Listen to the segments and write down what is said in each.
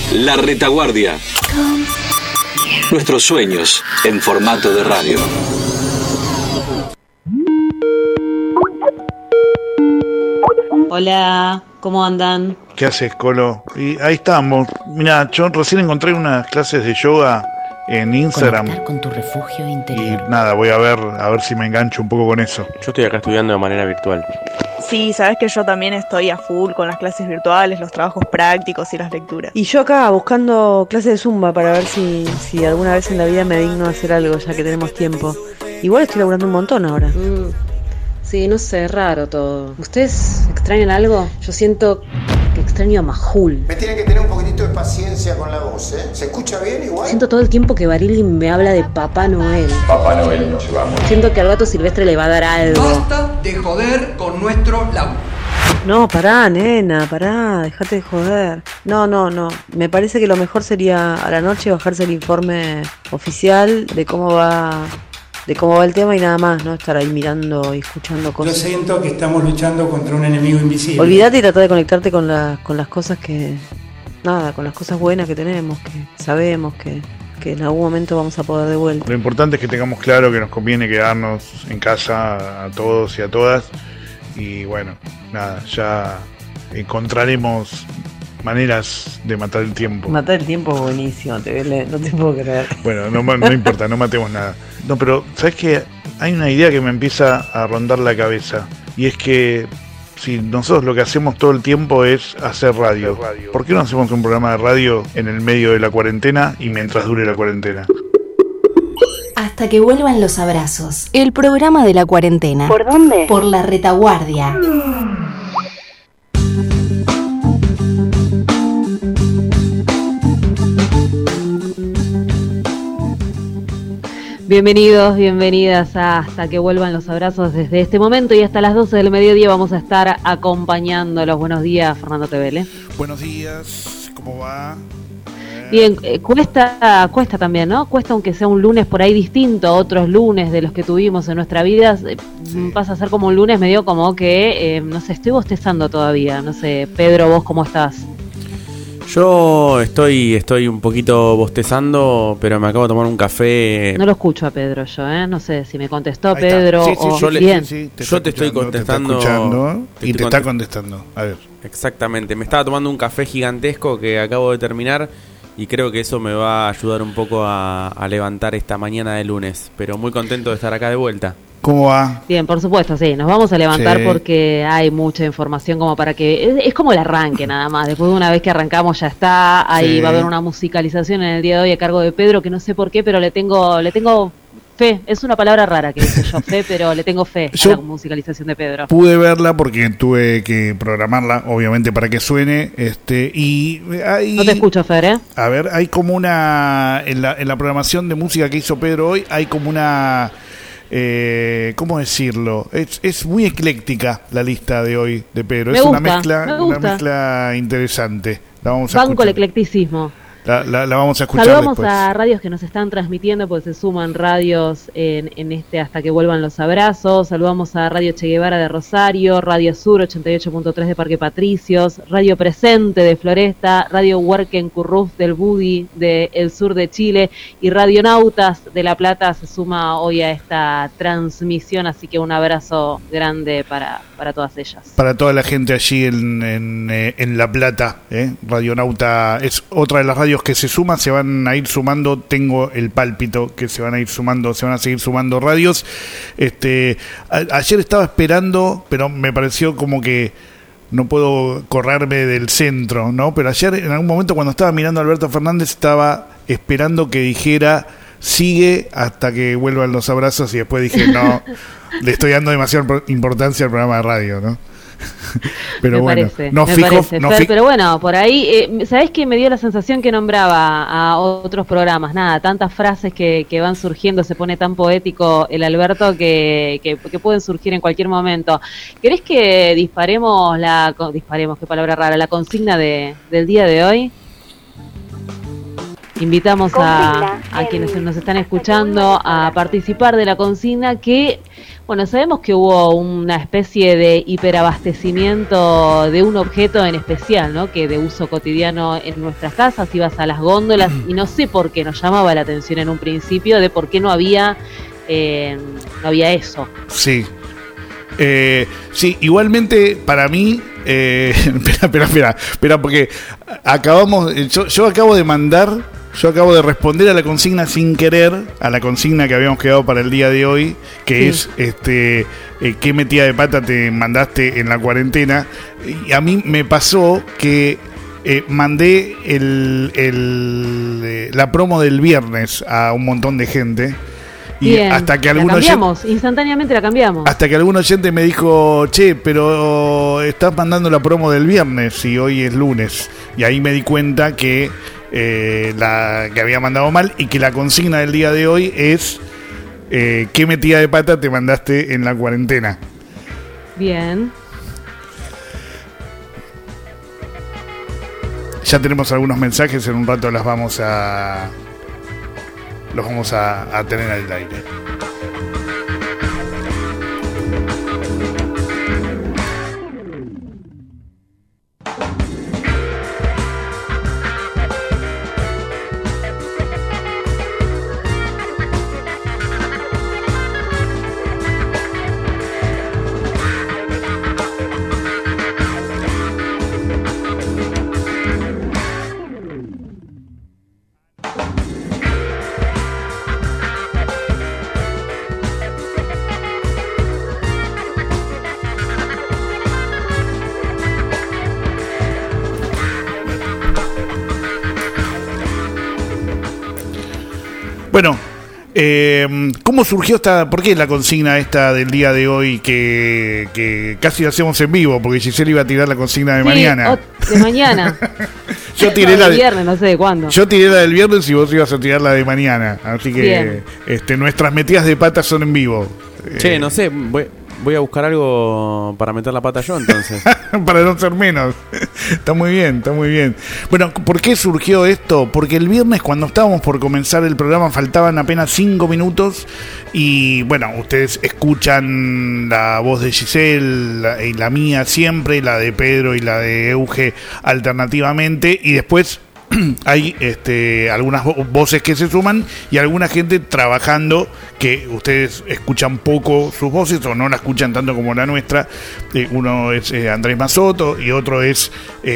La Retaguardia. Nuestros sueños en formato de radio. Hola, ¿cómo andan? ¿Qué haces, Colo? Y ahí estamos. Mira, yo recién encontré unas clases de yoga en Instagram. Conectar con tu refugio interior. Y nada, voy a ver si me engancho un poco con eso. Yo estoy acá estudiando de manera virtual. Sí, sabes que yo también estoy a full con las clases virtuales, los trabajos prácticos y las lecturas. Y yo acá buscando clases de Zumba para ver si alguna vez en la vida me digno hacer algo, ya que tenemos tiempo. Igual estoy laburando un montón ahora. Sí, no sé, raro todo. ¿Ustedes extrañan algo? Yo siento que extraño a Majul. Me tienen que tener un poquitito de paciencia con la voz, ¿eh? ¿Se escucha bien igual? Siento todo el tiempo que Barili me habla de Papá Noel. Papá Noel nos llevamos. Siento que al gato silvestre le va a dar algo. Basta de joder con nuestro laburo. No, pará, nena, pará, dejate de joder. No. Me parece que lo mejor sería a la noche bajarse el informe oficial de cómo va el tema y nada más, ¿no? Estar ahí mirando y escuchando cosas. Yo siento que estamos luchando contra un enemigo invisible. Olvídate y trata de conectarte con las cosas con las cosas buenas que tenemos, que sabemos que en algún momento vamos a poder de vuelta. Lo importante es que tengamos claro que nos conviene quedarnos en casa a todos y a todas. Y bueno, nada, ya encontraremos maneras de matar el tiempo. Matar el tiempo es buenísimo, no te puedo creer. Bueno, no importa, no matemos nada. No, pero ¿sabes qué? Hay una idea que me empieza a rondar la cabeza. Y es que si nosotros lo que hacemos todo el tiempo es hacer radio, ¿por qué no hacemos un programa de radio en el medio de la cuarentena y mientras dure la cuarentena? Hasta que vuelvan los abrazos. El programa de la cuarentena. ¿Por dónde? Por La Retaguardia. Bienvenidos, bienvenidas a Hasta que vuelvan los abrazos. Desde este momento y hasta las 12 del mediodía vamos a estar acompañándolos. Buenos días, Fernando Tevele. Buenos días, ¿cómo va? Bien, cuesta también, ¿no? Cuesta aunque sea un lunes por ahí distinto a otros lunes de los que tuvimos en nuestra vida. Sí. Pasa a ser como un lunes medio como que, no sé, estoy bostezando todavía. No sé, Pedro, ¿vos cómo estás? Yo estoy un poquito bostezando, pero me acabo de tomar un café. No lo escucho a Pedro yo, No sé si me contestó Ahí Pedro está. Sí, o bien. Yo te estoy contestando. Te está escuchando y te está contestando. A ver. Exactamente. Me estaba tomando un café gigantesco que acabo de terminar y creo que eso me va a ayudar un poco a levantar esta mañana de lunes. Pero muy contento de estar acá de vuelta. ¿Cómo va? Bien, por supuesto, sí. Nos vamos a levantar porque hay mucha información como para que... Es como el arranque nada más. Después de una vez que arrancamos ya está. Ahí va a haber una musicalización en el día de hoy a cargo de Pedro, que no sé por qué, pero le tengo fe. Es una palabra rara que dice yo, fe, pero le tengo fe a la musicalización de Pedro. Pude verla porque tuve que programarla, obviamente, para que suene. Y hay, no te escucho, Fer, ¿eh? A ver, hay como una... En la programación de música que hizo Pedro hoy, hay como una... ¿cómo decirlo? Es muy ecléctica la lista de hoy de Pedro. Es una mezcla interesante. La vamos a Banco el eclecticismo. La vamos a escuchar. Saludamos después a radios que nos están transmitiendo, pues se suman radios en este Hasta que vuelvan los abrazos. Saludamos a Radio Che Guevara de Rosario, Radio Sur 88.3 de Parque Patricios, Radio Presente de Floresta, Radio Huerquen Curruf del Budi de el sur de Chile y Radio Nautas de La Plata se suma hoy a esta transmisión, así que un abrazo grande para todas ellas. Para toda la gente allí en La Plata, Radio Nauta es otra de las radios que se van a ir sumando. Tengo el pálpito que se van a seguir sumando radios. Ayer estaba esperando, pero me pareció como que no puedo correrme del centro, ¿no? Pero ayer en algún momento cuando estaba mirando a Alberto Fernández estaba esperando que dijera sigue hasta que vuelvan los abrazos y después dije no, le estoy dando demasiada importancia al programa de radio, ¿no? Pero bueno, pero bueno, por ahí, ¿sabés qué? Me dio la sensación que nombraba a otros programas, tantas frases que van surgiendo, se pone tan poético el Alberto que pueden surgir en cualquier momento. ¿Querés que disparemos, qué palabra rara, la consigna del día de hoy? Invitamos a quienes nos están escuchando a participar de la consigna que, bueno, sabemos que hubo una especie de hiperabastecimiento de un objeto en especial, ¿no? Que de uso cotidiano en nuestras casas, ibas a las góndolas y no sé por qué nos llamaba la atención en un principio de por qué no había eso. Sí. Sí, igualmente para mí, espera, porque yo acabo de responder a la consigna sin querer, a la consigna que habíamos quedado para el día de hoy, que es ¿qué metida de pata te mandaste en la cuarentena? Y a mí me pasó que mandé la promo del viernes a un montón de gente. Y bien, hasta que instantáneamente la cambiamos. Hasta que algún oyente me dijo, che, pero estás mandando la promo del viernes y hoy es lunes. Y ahí me di cuenta que que había mandado mal y que la consigna del día de hoy es ¿qué metida de pata te mandaste en la cuarentena? Bien. Ya tenemos algunos mensajes, en un rato los vamos a tener al aire. Bueno, ¿cómo surgió por qué la consigna esta del día de hoy que casi la hacemos en vivo? Porque Giselle iba a tirar la consigna de mañana. De mañana. Yo tiré la del viernes, no sé de cuándo. Yo tiré la del viernes y vos ibas a tirar la de mañana. Así que nuestras metidas de patas son en vivo. Che, no sé, voy a buscar algo para meter la pata yo entonces. Para no ser menos. Está muy bien, está muy bien. Bueno, ¿por qué surgió esto? Porque el viernes, cuando estábamos por comenzar el programa, faltaban apenas 5 minutos. Y bueno, ustedes escuchan la voz de Giselle y la mía siempre, la de Pedro y la de Euge alternativamente. Y después hay algunas voces que se suman y alguna gente trabajando que ustedes escuchan poco sus voces o no la escuchan tanto como la nuestra. Uno es Andrés Mazotto y otro es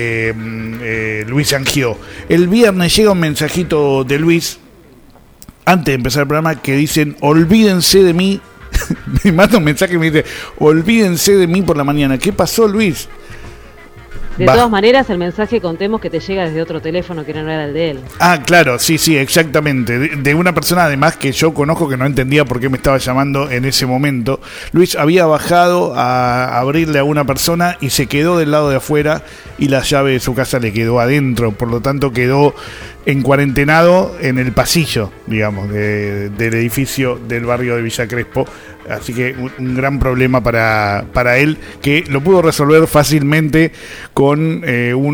Luis Angió. El viernes llega un mensajito de Luis antes de empezar el programa que dicen: olvídense de mí. Me manda un mensaje y me dice: olvídense de mí por la mañana. ¿Qué pasó, Luis? De todas maneras, el mensaje, contemos que te llega desde otro teléfono que no era el de él. Ah, claro, sí, exactamente. De una persona además que yo conozco, que no entendía por qué me estaba llamando en ese momento. Luis había bajado a abrirle a una persona y se quedó del lado de afuera y la llave de su casa le quedó adentro. Por lo tanto, quedó encuarentenado en el pasillo, digamos, del edificio del barrio de Villa Crespo. Así que un gran problema para él, que lo pudo resolver fácilmente con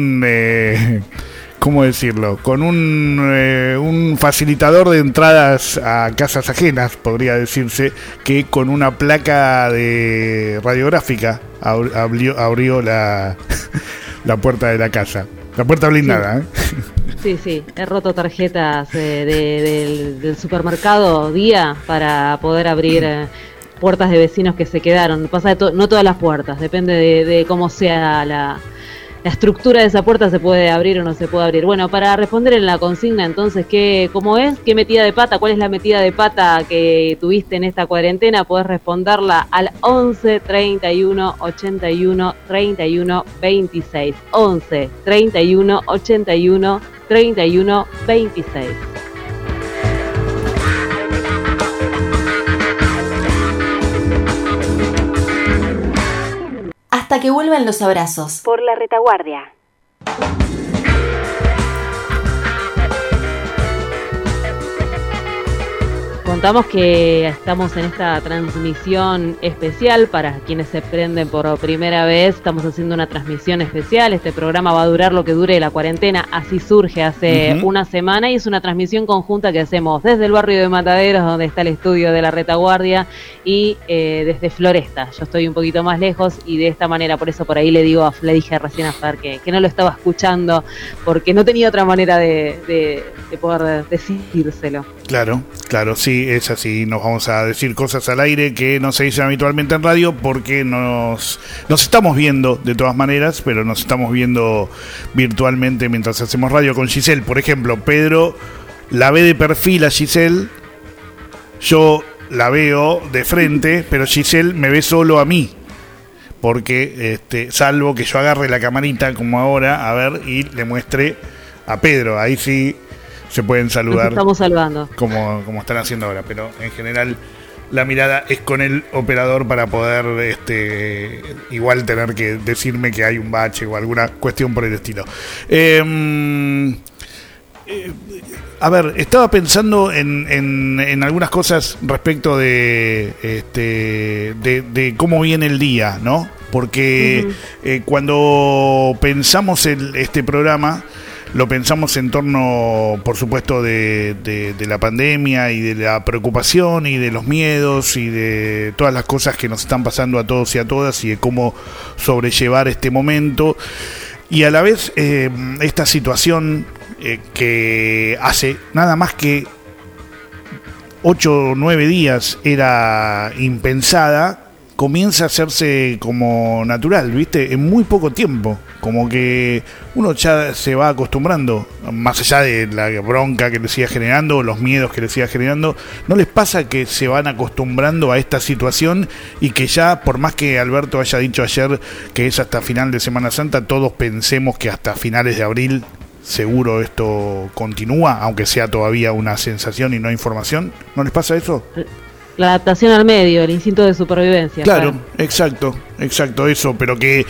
¿cómo decirlo? Con un facilitador de entradas a casas ajenas, podría decirse, que con una placa de radiográfica abrió la puerta de la casa. La puerta blindada, Sí, he roto tarjetas del supermercado Día para poder abrir puertas de vecinos que se quedaron. Pasa no todas las puertas, depende de cómo sea la estructura de esa puerta, se puede abrir o no se puede abrir. Bueno, para responder en la consigna entonces, ¿cómo es? ¿Qué metida de pata? ¿Cuál es la metida de pata que tuviste en esta cuarentena? Podés responderla al 11 31 81 31 26. 11 31 81 31 26. Hasta que vuelvan los abrazos. Por la retaguardia. Contamos que estamos en esta transmisión especial para quienes se prenden por primera vez. Estamos haciendo una transmisión especial. Este programa va a durar lo que dure la cuarentena. Así surge hace una semana y es una transmisión conjunta que hacemos desde el barrio de Mataderos, donde está el estudio de la Retaguardia, y desde Floresta. Yo estoy un poquito más lejos y de esta manera, por eso por ahí le dije recién a Fer que no lo estaba escuchando porque no tenía otra manera de poder decírselo. Claro, sí, es así. Nos vamos a decir cosas al aire que no se dicen habitualmente en radio porque nos estamos viendo de todas maneras, pero nos estamos viendo virtualmente mientras hacemos radio con Giselle. Por ejemplo, Pedro la ve de perfil a Giselle, yo la veo de frente, pero Giselle me ve solo a mí. Porque, salvo que yo agarre la camarita como ahora, a ver, y le muestre a Pedro, ahí sí se pueden saludar. Nos estamos saludando. Como están haciendo ahora, pero en general la mirada es con el operador para poder igual tener que decirme que hay un bache o alguna cuestión por el estilo. A ver, estaba pensando en algunas cosas respecto de cómo viene el día, ¿no? Porque cuando pensamos este programa, lo pensamos en torno, por supuesto, de la pandemia y de la preocupación y de los miedos y de todas las cosas que nos están pasando a todos y a todas y de cómo sobrellevar este momento. Y a la vez, esta situación que hace nada más que 8 o 9 días era impensada, comienza a hacerse como natural, ¿viste? En muy poco tiempo, como que uno ya se va acostumbrando, más allá de la bronca que le siga generando, los miedos que le siga generando. ¿No les pasa que se van acostumbrando a esta situación y que ya, por más que Alberto haya dicho ayer que es hasta final de Semana Santa, todos pensemos que hasta finales de abril seguro esto continúa, aunque sea todavía una sensación y no información? ¿No les pasa eso? La adaptación al medio, el instinto de supervivencia. Claro, exacto, eso, pero que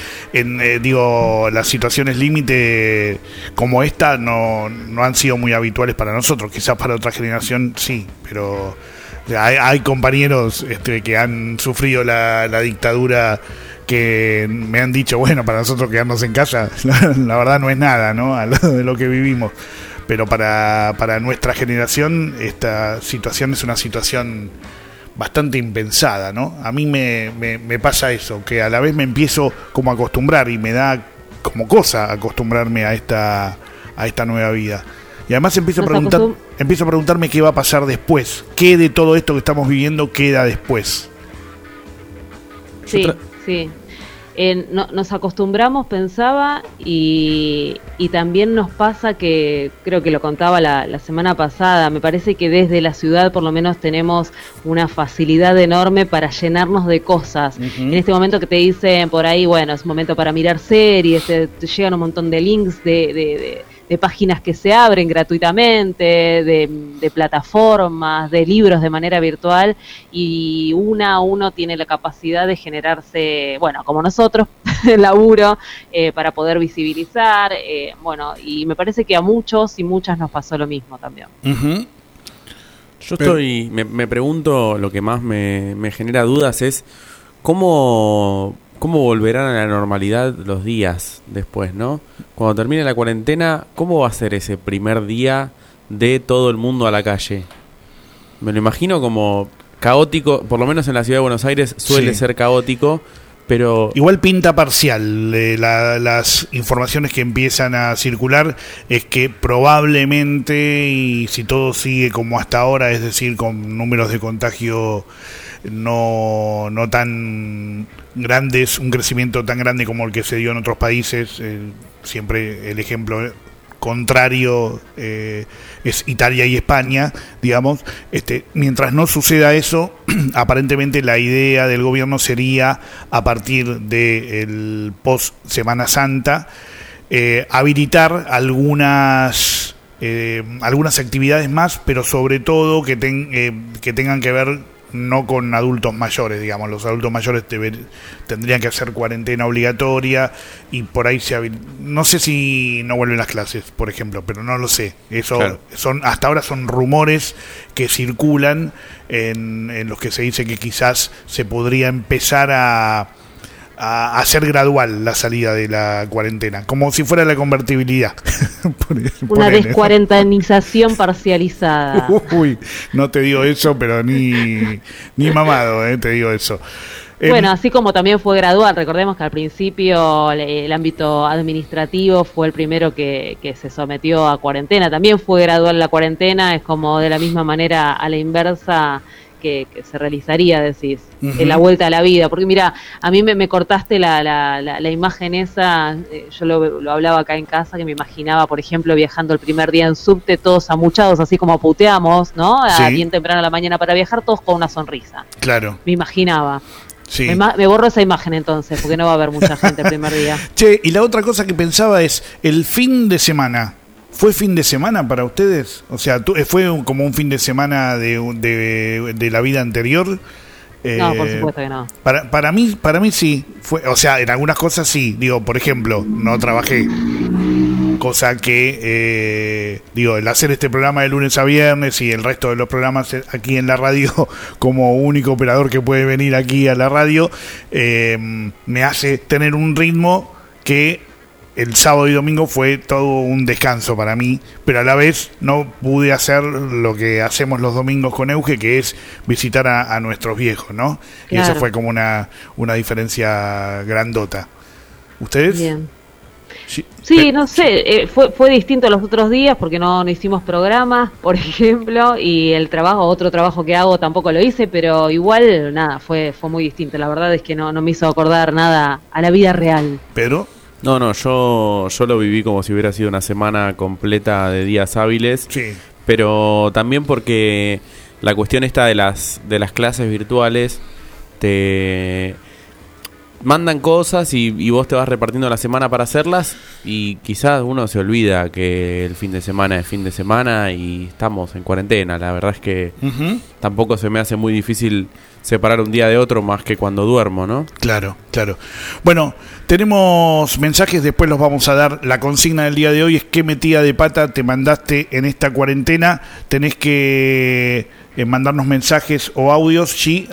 las situaciones límite como esta no han sido muy habituales para nosotros, quizás para otra generación sí, pero hay compañeros que han sufrido la dictadura que me han dicho, bueno, para nosotros quedarnos en casa, la verdad no es nada, ¿no? Al lado de lo que vivimos, pero para nuestra generación esta situación es una situación bastante impensada, ¿no? A mí me pasa eso, que a la vez me empiezo como a acostumbrar y me da como cosa acostumbrarme a esta nueva vida. Y además empiezo a preguntarme qué va a pasar después, qué de todo esto que estamos viviendo queda después. Sí. Nos acostumbramos, pensaba, y también nos pasa que, creo que lo contaba la semana pasada, me parece que desde la ciudad por lo menos tenemos una facilidad enorme para llenarnos de cosas. En este momento que te dicen por ahí, bueno, es momento para mirar series, te llegan un montón de links de páginas que se abren gratuitamente, de plataformas, de libros de manera virtual, y uno tiene la capacidad de generarse, bueno, como nosotros, el laburo, para poder visibilizar, y me parece que a muchos y muchas nos pasó lo mismo también. Yo me pregunto, lo que más me genera dudas es ¿cómo volverán a la normalidad los días después, ¿no? Cuando termine la cuarentena, ¿cómo va a ser ese primer día de todo el mundo a la calle? Me lo imagino como caótico, por lo menos en la ciudad de Buenos Aires suele ser caótico, pero igual pinta parcial. Las informaciones que empiezan a circular es que probablemente, y si todo sigue como hasta ahora, es decir, con números de contagio no tan grandes, un crecimiento tan grande como el que se dio en otros países, siempre el ejemplo contrario es Italia y España, digamos. Mientras no suceda eso, aparentemente la idea del gobierno sería, a partir del post Semana Santa, habilitar algunas actividades más, pero sobre todo que tengan que ver no con adultos mayores, digamos. Los adultos mayores tendrían que hacer cuarentena obligatoria y por ahí no sé si no vuelven las clases, por ejemplo, pero no lo sé. Eso claro. Hasta ahora son rumores que circulan en los que se dice que quizás se podría empezar a hacer gradual la salida de la cuarentena, como si fuera la convertibilidad. Una descuarentenización parcializada. Uy, no te digo eso, pero ni mamado, te digo eso. Bueno, así como también fue gradual, recordemos que al principio el ámbito administrativo fue el primero que se sometió a cuarentena, también fue gradual la cuarentena, es como de la misma manera a la inversa que se realizaría, decís, en la vuelta a la vida, porque mira, a mí me cortaste la imagen esa, yo lo hablaba acá en casa, que me imaginaba, por ejemplo, viajando el primer día en subte, todos amuchados, así como puteamos, ¿no? Sí. Bien temprano a la mañana para viajar, todos con una sonrisa. Claro. Me imaginaba. Sí. Me borro esa imagen entonces, porque no va a haber mucha gente el primer día. Che, y la otra cosa que pensaba es, el fin de semana, ¿fue fin de semana para ustedes? O sea, ¿fue como un fin de semana de la vida anterior? No, por supuesto que no. Para mí sí. O sea, en algunas cosas sí. Digo, por ejemplo, no trabajé. Cosa que, el hacer este programa de lunes a viernes y el resto de los programas aquí en la radio, como único operador que puede venir aquí a la radio, me hace tener un ritmo que el sábado y domingo fue todo un descanso para mí, pero a la vez no pude hacer lo que hacemos los domingos con Euge, que es visitar a nuestros viejos, ¿no? Claro. Y eso fue como una diferencia grandota. ¿Ustedes? Bien. Sí, no sé, fue distinto los otros días porque no hicimos programas, por ejemplo, y otro trabajo que hago tampoco lo hice, pero igual, nada, fue muy distinto. La verdad es que no me hizo acordar nada a la vida real. ¿Pero? No, yo lo viví como si hubiera sido una semana completa de días hábiles, sí. Pero también porque la cuestión esta de las clases virtuales te mandan cosas y vos te vas repartiendo la semana para hacerlas y quizás uno se olvida que el fin de semana es fin de semana y estamos en cuarentena. La verdad es que tampoco se me hace muy difícil separar un día de otro más que cuando duermo, ¿no? Claro. Bueno, tenemos mensajes, después los vamos a dar. La consigna del día de hoy es ¿qué metida de pata te mandaste en esta cuarentena? Tenés que mandarnos mensajes o audios, sí,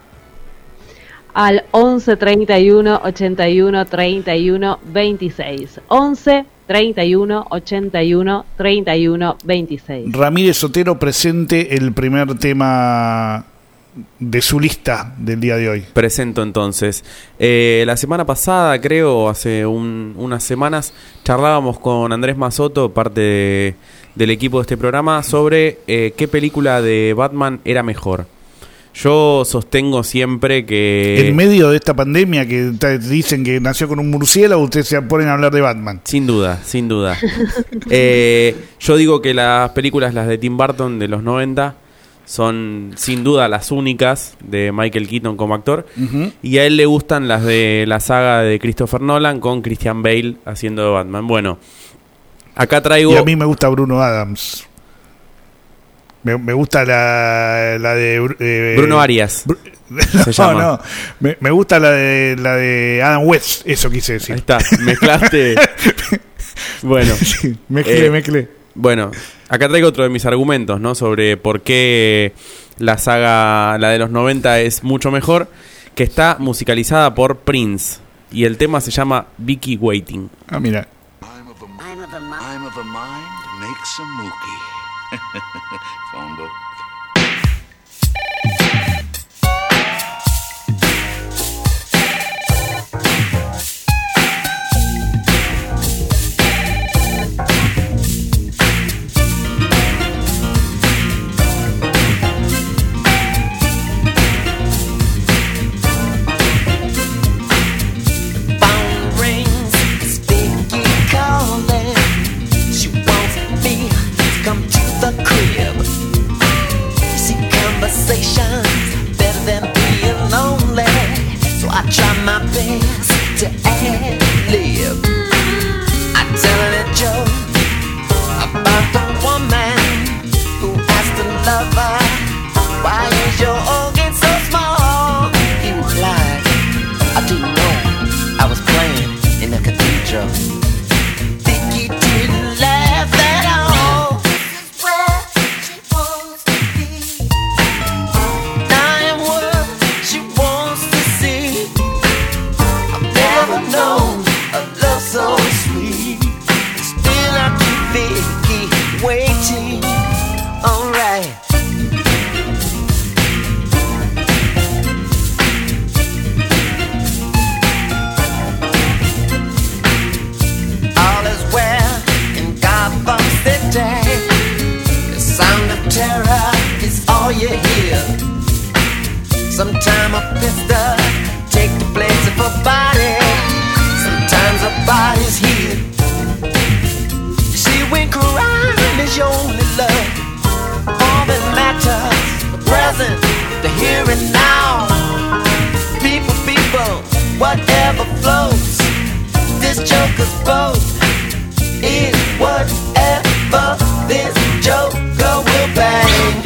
al 11 31 81 31 26. 11 31 81 31 26. Ramírez Sotero presente el primer tema de su lista del día de hoy. Presento entonces. La semana pasada, creo, hace unas semanas, charlábamos con Andrés Mazotto, parte del equipo de este programa, sobre qué película de Batman era mejor. Yo sostengo siempre que... En medio de esta pandemia que dicen que nació con un murciélago, ustedes se ponen a hablar de Batman. Sin duda. Yo digo que las películas, las de Tim Burton de los 90, son sin duda las únicas de Michael Keaton como actor. Y a él le gustan las de la saga de Christopher Nolan con Christian Bale haciendo de Batman. Bueno, acá traigo... Y a mí me gusta Bruno Adams. Me gusta la de... Bruno Arias. Se llama. Me gusta la de Adam West, eso quise decir. Ahí está, mezclaste. Bueno. Sí, mezclé. Bueno, acá traigo otro de mis argumentos, ¿no? Sobre por qué la saga, la de los 90, es mucho mejor, que está musicalizada por Prince. Y el tema se llama Vicky Waiting. Ah, mira. I'm of a mind makes a mookie. Phone book. Come to the crib. waiting. Alright. All is well in Gotham City. The sound of terror is all you hear. Sometimes a pistol take the place of a body. Sometimes a body's here. See, when crime is your only love, all that matters, the present, the here and now. People, people, whatever flows. This joker's boat is whatever this joker will bang.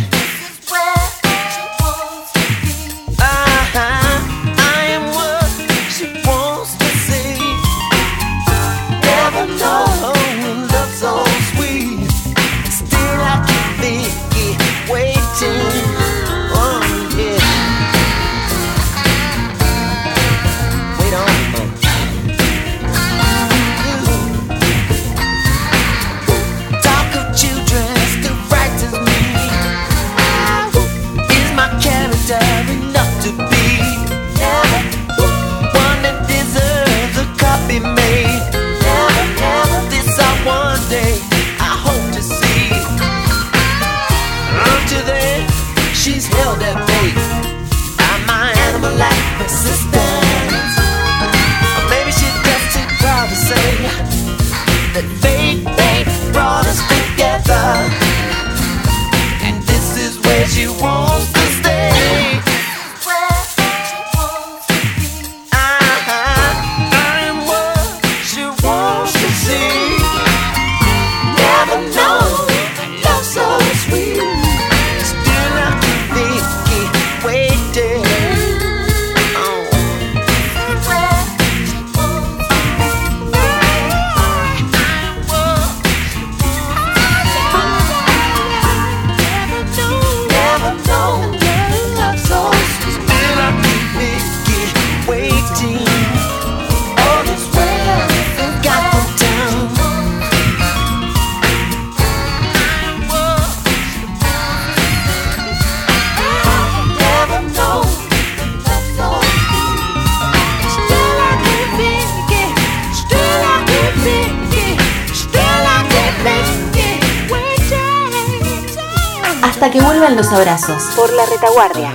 Hasta que vuelvan los abrazos. Por la retaguardia.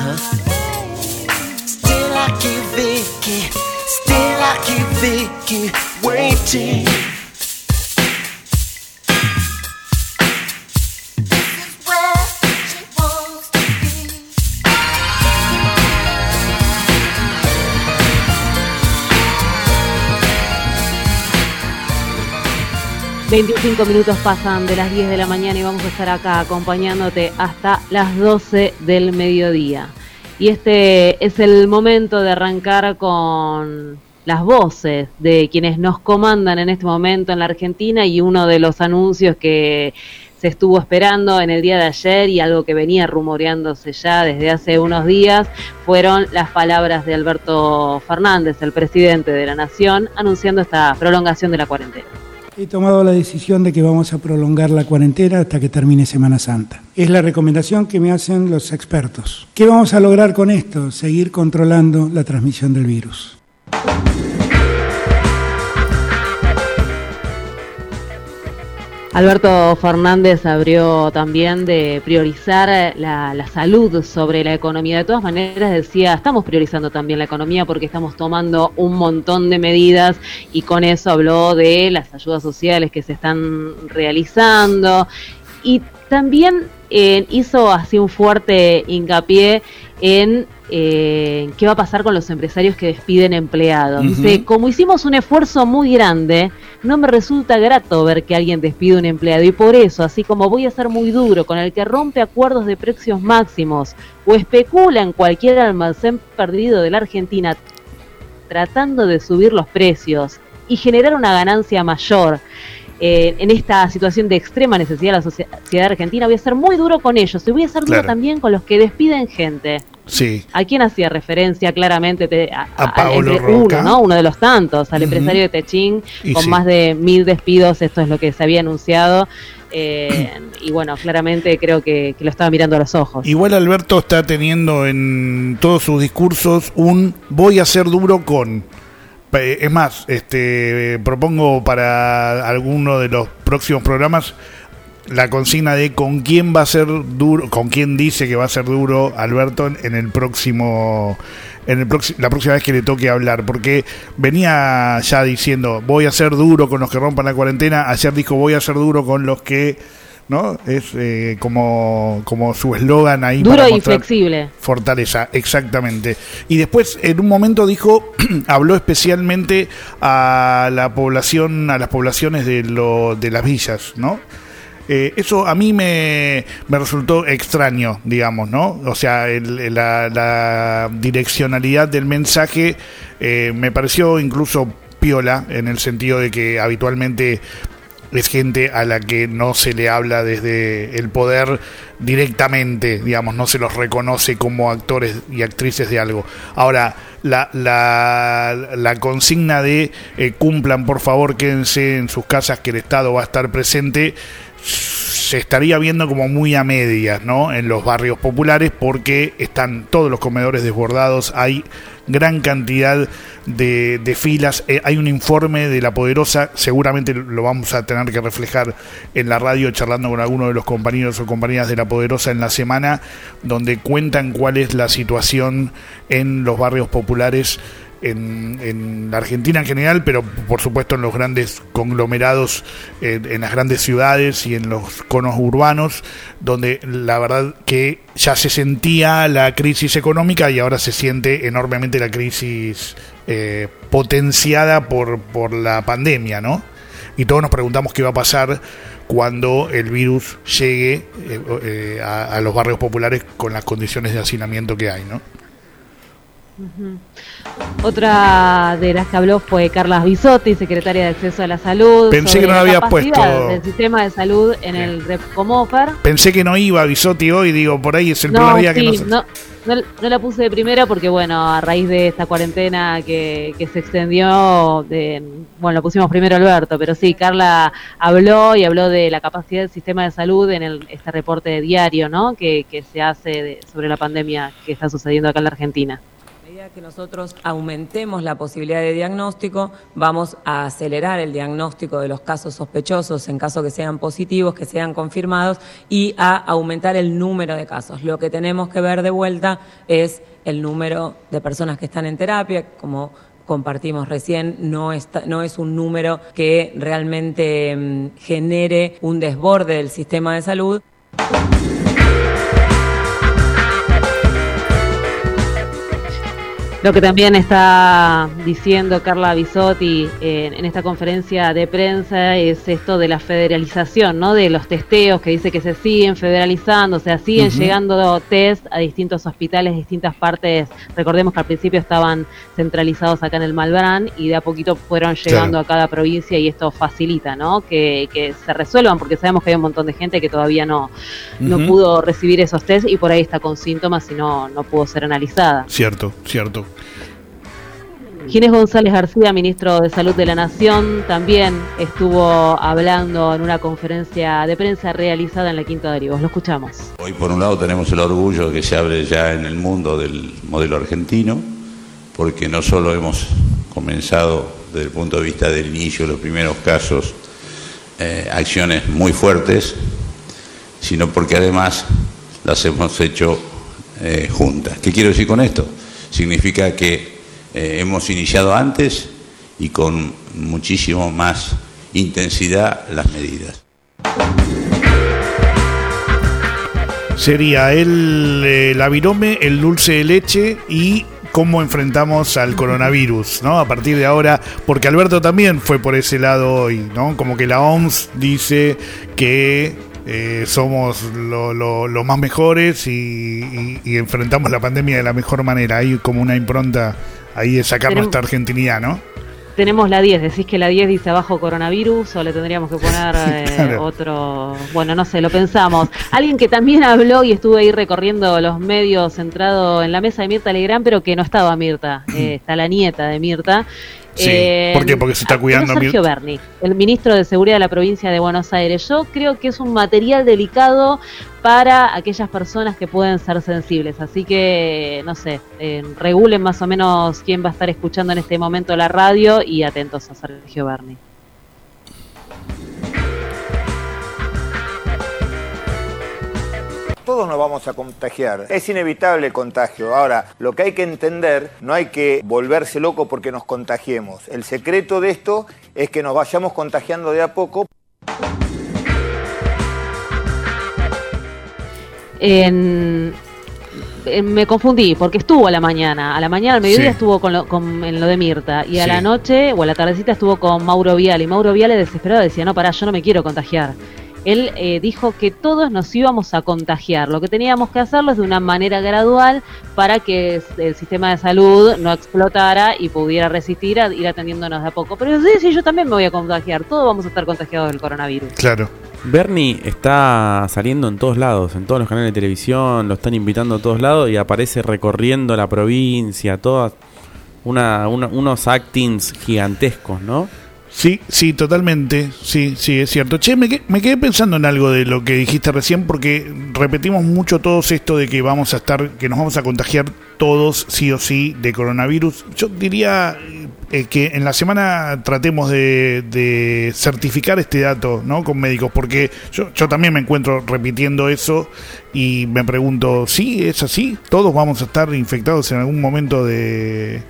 Still I keep Vicky, still I keep Vicky waiting. ...25 minutos pasan de las 10 de la mañana y vamos a estar acá acompañándote hasta las 12 del mediodía. Y este es el momento de arrancar con las voces de quienes nos comandan en este momento en la Argentina, y uno de los anuncios que se estuvo esperando en el día de ayer y algo que venía rumoreándose ya desde hace unos días fueron las palabras de Alberto Fernández, el presidente de la Nación, anunciando esta prolongación de la cuarentena. He tomado la decisión de que vamos a prolongar la cuarentena hasta que termine Semana Santa. Es la recomendación que me hacen los expertos. ¿Qué vamos a lograr con esto? Seguir controlando la transmisión del virus. Alberto Fernández abrió también de priorizar la salud sobre la economía. De todas maneras decía, estamos priorizando también la economía porque estamos tomando un montón de medidas, y con eso habló de las ayudas sociales que se están realizando, y también hizo así un fuerte hincapié en qué va a pasar con los empresarios que despiden empleados. Dice, como hicimos un esfuerzo muy grande, no me resulta grato ver que alguien despide un empleado, y por eso, así como voy a ser muy duro con el que rompe acuerdos de precios máximos o especula en cualquier almacén perdido de la Argentina tratando de subir los precios y generar una ganancia mayor en esta situación de extrema necesidad de la sociedad argentina, voy a ser muy duro con ellos, y voy a ser duro también con los que despiden gente. Sí. ¿A quién hacía referencia claramente? A Paolo Roca. Uno de los tantos, al empresario de Techín, con más de 1000 despidos, esto es lo que se había anunciado. Y bueno, claramente creo que lo estaba mirando a los ojos. Igual Alberto está teniendo en todos sus discursos un voy a ser duro con... Es más, propongo para alguno de los próximos programas la consigna de con quién va a ser duro, con quién dice que va a ser duro Alberto la próxima vez que le toque hablar, porque venía ya diciendo voy a ser duro con los que rompan la cuarentena, ayer dijo voy a ser duro con los que, ¿no? Es como su eslogan ahí. Duro para y flexible. Fortaleza, exactamente. Y después en un momento dijo, habló especialmente a las poblaciones de las villas, ¿no? Eso a mí me resultó extraño, digamos, ¿no? O sea, la direccionalidad del mensaje me pareció incluso piola, en el sentido de que habitualmente es gente a la que no se le habla desde el poder directamente, digamos, no se los reconoce como actores y actrices de algo. Ahora, la consigna de cumplan, por favor, quédense en sus casas, que el Estado va a estar presente, se estaría viendo como muy a medias, ¿no? En los barrios populares, porque están todos los comedores desbordados, hay gran cantidad de filas. Hay un informe de La Poderosa, seguramente lo vamos a tener que reflejar en la radio, charlando con alguno de los compañeros o compañeras de La Poderosa en la semana, donde cuentan cuál es la situación en los barrios populares en la Argentina en general, pero por supuesto en los grandes conglomerados, en las grandes ciudades y en los conos urbanos, donde la verdad que ya se sentía la crisis económica y ahora se siente enormemente la crisis potenciada por la pandemia, ¿no? Y todos nos preguntamos qué va a pasar cuando el virus llegue a los barrios populares con las condiciones de hacinamiento que hay, ¿no? Otra de las que habló fue Carla Bisotti, secretaria de Acceso a la Salud. Pensé que no la había puesto del sistema de salud en el Repcomofer. Pensé que no iba Bisotti hoy, digo, por ahí es el primer día que no la puse de primera porque, bueno, a raíz de esta cuarentena que se extendió, la pusimos primero Alberto, pero sí, Carla habló de la capacidad del sistema de salud en este reporte diario, ¿no? que se hace sobre la pandemia que está sucediendo acá en la Argentina. Que nosotros aumentemos la posibilidad de diagnóstico, vamos a acelerar el diagnóstico de los casos sospechosos en caso que sean positivos, que sean confirmados, y a aumentar el número de casos. Lo que tenemos que ver de vuelta es el número de personas que están en terapia, como compartimos recién, no es un número que realmente genere un desborde del sistema de salud. Lo que también está diciendo Carla Bisotti en esta conferencia de prensa es esto de la federalización, ¿no? De los testeos, que dice que se siguen federalizando, o sea, siguen llegando test a distintos hospitales, distintas partes. Recordemos que al principio estaban centralizados acá en el Malbrán y de a poquito fueron llegando a cada provincia, y esto facilita, ¿no? Que se resuelvan, porque sabemos que hay un montón de gente que todavía no pudo recibir esos test y por ahí está con síntomas y no pudo ser analizada. Cierto. Ginés González García, ministro de Salud de la Nación, también estuvo hablando en una conferencia de prensa realizada en la Quinta de Olivos. Lo escuchamos. Hoy, por un lado, tenemos el orgullo de que se hable ya en el mundo del modelo argentino, porque no solo hemos comenzado desde el punto de vista del inicio de los primeros casos acciones muy fuertes, sino porque además las hemos hecho juntas. ¿Qué quiero decir con esto? Significa que hemos iniciado antes y con muchísimo más intensidad las medidas. Sería la virome, el dulce de leche y cómo enfrentamos al coronavirus, ¿no? A partir de ahora, porque Alberto también fue por ese lado hoy, ¿no? Como que la OMS dice que somos los más mejores y enfrentamos la pandemia de la mejor manera. Hay como una impronta ahí de sacar nuestra argentinidad, ¿no? tenemos la 10. ¿Decís que la 10 dice abajo coronavirus o le tendríamos que poner Claro. otro? Bueno, no sé, lo pensamos. Alguien que también habló y estuvo ahí recorriendo los medios centrado en la mesa de Mirta Legrand, pero que no estaba Mirta, está la nieta de Mirta. Sí. ¿Por qué? Porque se está cuidando Sergio Berni, el ministro de Seguridad de la provincia de Buenos Aires. Yo creo que es un material delicado para aquellas personas que pueden ser sensibles. Así que, no sé, regulen más o menos quién va a estar escuchando en este momento la radio y atentos a Sergio Berni. Todos nos vamos a contagiar. Es inevitable el contagio. Ahora, lo que hay que entender, no hay que volverse loco porque nos contagiemos. El secreto de esto es que nos vayamos contagiando de a poco. Me confundí porque estuvo a la mañana al mediodía estuvo en lo de Mirta y a la noche o a la tardecita estuvo con Mauro Viale, y Mauro Viale desesperado decía, no, pará, yo no me quiero contagiar. Él dijo que todos nos íbamos a contagiar, lo que teníamos que hacerlo es de una manera gradual para que el sistema de salud no explotara y pudiera resistir a ir atendiéndonos de a poco. Pero sí, yo también me voy a contagiar, todos vamos a estar contagiados del coronavirus. Claro. Berni está saliendo en todos lados, en todos los canales de televisión, lo están invitando a todos lados y aparece recorriendo la provincia, todas unos actings gigantescos, ¿no? Sí, totalmente, sí, es cierto. Che, me quedé pensando en algo de lo que dijiste recién, porque repetimos mucho todos esto de que que nos vamos a contagiar todos, sí o sí, de coronavirus. Yo diría que en la semana tratemos de certificar este dato, ¿no? Con médicos, porque yo también me encuentro repitiendo eso y me pregunto, ¿sí es así? ¿Todos vamos a estar infectados en algún momento de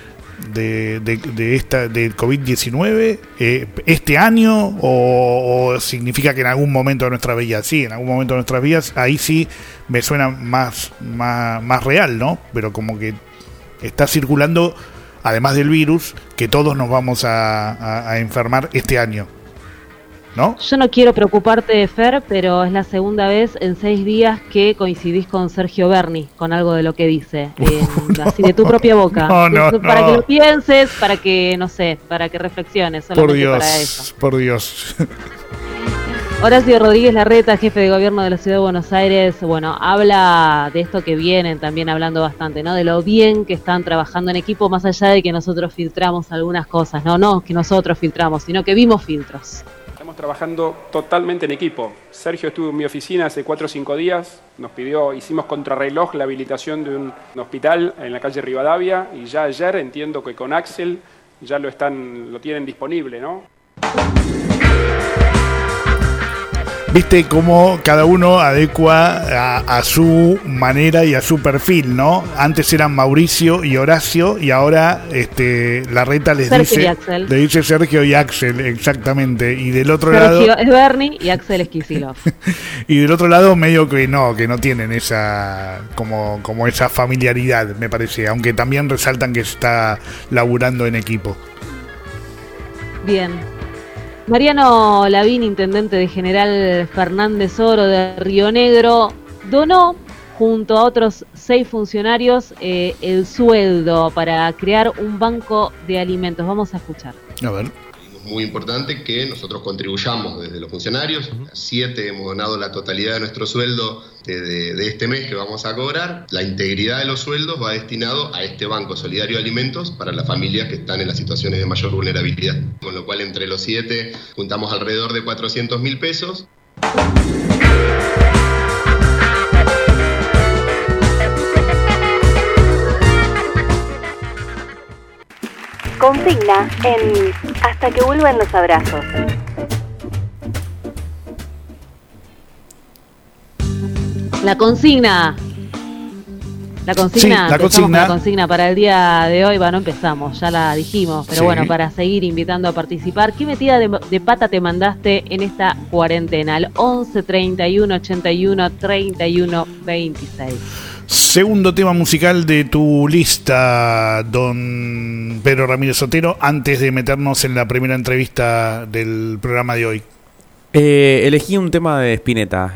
COVID-19 este año, o significa que en algún momento de nuestra vida, sí, en algún momento de nuestras vidas, ahí sí me suena más real, ¿no? Pero como que está circulando, además del virus, que todos nos vamos a enfermar este año, ¿no? Yo no quiero preocuparte, Fer, pero es la segunda vez en 6 días que coincidís con Sergio Berni, con algo de lo que dice, así de tu propia boca. Para que lo pienses, para que, no sé, para que reflexiones, solamente para eso. Por Dios. Horacio Rodríguez Larreta, jefe de gobierno de la Ciudad de Buenos Aires, bueno, habla de esto que vienen también hablando bastante, ¿no? De lo bien que están trabajando en equipo, más allá de que nosotros filtramos algunas cosas, no que nosotros filtramos, sino que vimos filtros. Estamos trabajando totalmente en equipo. Sergio estuvo en mi oficina hace 4 o 5 días, hicimos contrarreloj la habilitación de un hospital en la calle Rivadavia y ya ayer entiendo que con Axel ya lo tienen disponible, ¿no? Viste cómo cada uno adecua a su manera y a su perfil, ¿no? Antes eran Mauricio y Horacio y ahora Larreta le dice Sergio y Axel, exactamente. Y del otro lado Sergio es Berni y Axel es Kicillof. Y del otro lado medio que no tienen esa como esa familiaridad, me parece, aunque también resaltan que está laburando en equipo. Bien. Mariano Lavín, intendente de General Fernández Oro de Río Negro, donó junto a otros 6 funcionarios el sueldo para crear un banco de alimentos. Vamos a escuchar. A ver. Muy importante que nosotros contribuyamos desde los funcionarios. 7 hemos donado la totalidad de nuestro sueldo de este mes que vamos a cobrar. La integridad de los sueldos va destinado a este Banco Solidario de Alimentos para las familias que están en las situaciones de mayor vulnerabilidad. Con lo cual, entre los 7 juntamos alrededor de 400.000 pesos. Consigna en Hasta que vuelvan los abrazos. La consigna. Sí, la consigna para el día de hoy. No empezamos, ya la dijimos, pero bueno, para seguir invitando a participar. ¿Qué metida de pata te mandaste en esta cuarentena? Al 11 31 81 31 26. Segundo tema musical de tu lista, don Pedro Ramírez Otero, antes de meternos en la primera entrevista del programa de hoy. Elegí un tema de Spinetta.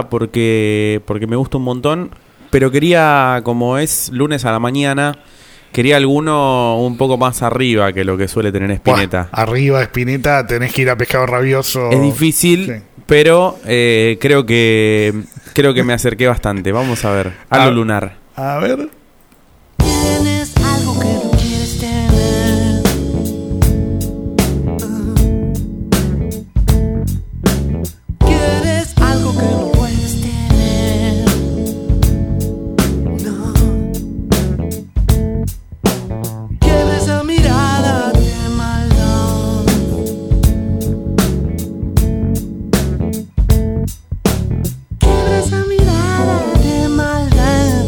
porque me gusta un montón, pero quería, como es lunes a la mañana, Quería alguno un poco más arriba que lo que suele tener Spinetta. Arriba Spinetta tenés que ir a Pescado Rabioso. Es difícil, pero creo que me acerqué bastante. Vamos a ver. Halo Lunar. A ver. Tienes algo que no quieres tener. Quieres algo que no puedes tener. No. Quiebra esa mirada de maldad. Quiebra esa mirada de maldad.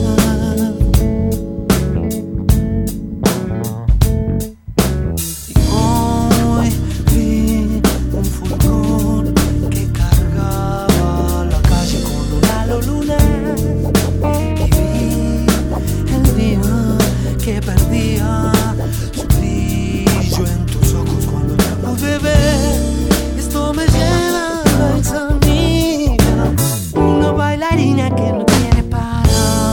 Hoy vi un fulgor que cargaba la calle con un halo lunar. Y vi el día que perdía su brillo en tus ojos cuando te pude ver. Esto me lleva a esa niña, una bailarina que no quiere parar.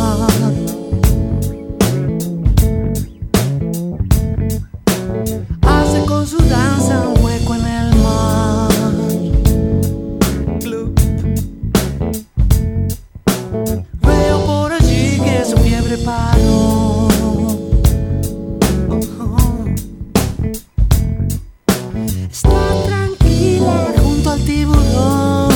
Hace con su danza un hueco en el mar. Gloop. Veo por allí que su fiebre paró. Está tranquila junto al tiburón.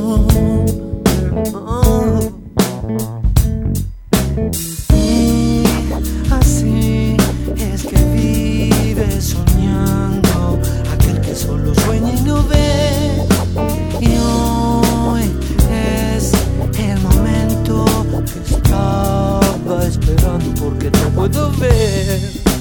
Y así es que vive soñando aquel que solo sueña y no ve. Y hoy es el momento que estaba esperando porque no puedo ver.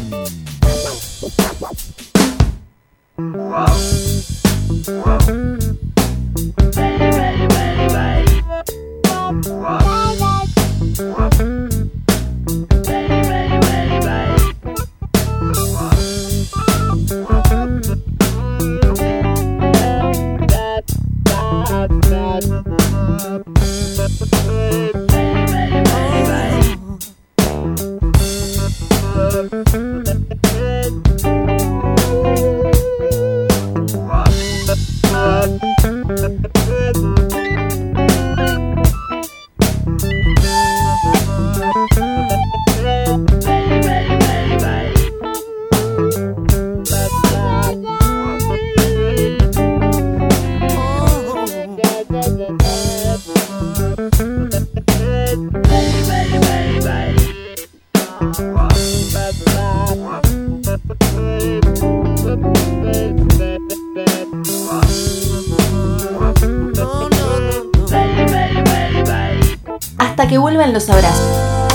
Hasta que vuelvan los abrazos.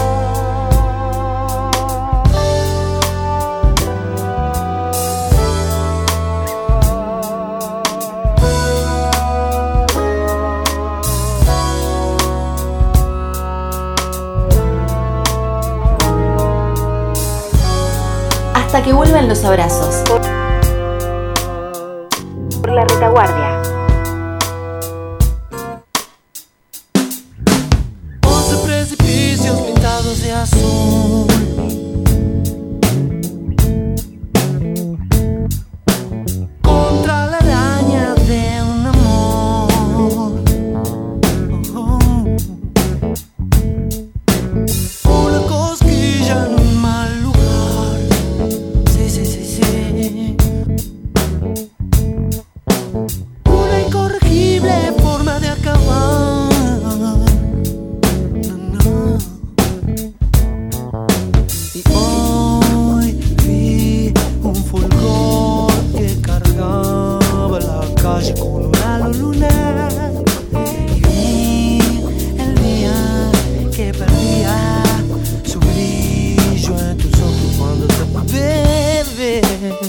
Hasta que vuelvan los abrazos. Por la retaguardia. 11 precipicios pintados de azul. Contra la araña de un amor. Una cosquilla en un mal lugar. Sí, sí, sí, sí. Una incorregible forma de acabar. Y hoy vi un fulgor que cargaba la calle con un halo lunar. Y vi el día que perdía su brillo en tus ojos cuando te bebé.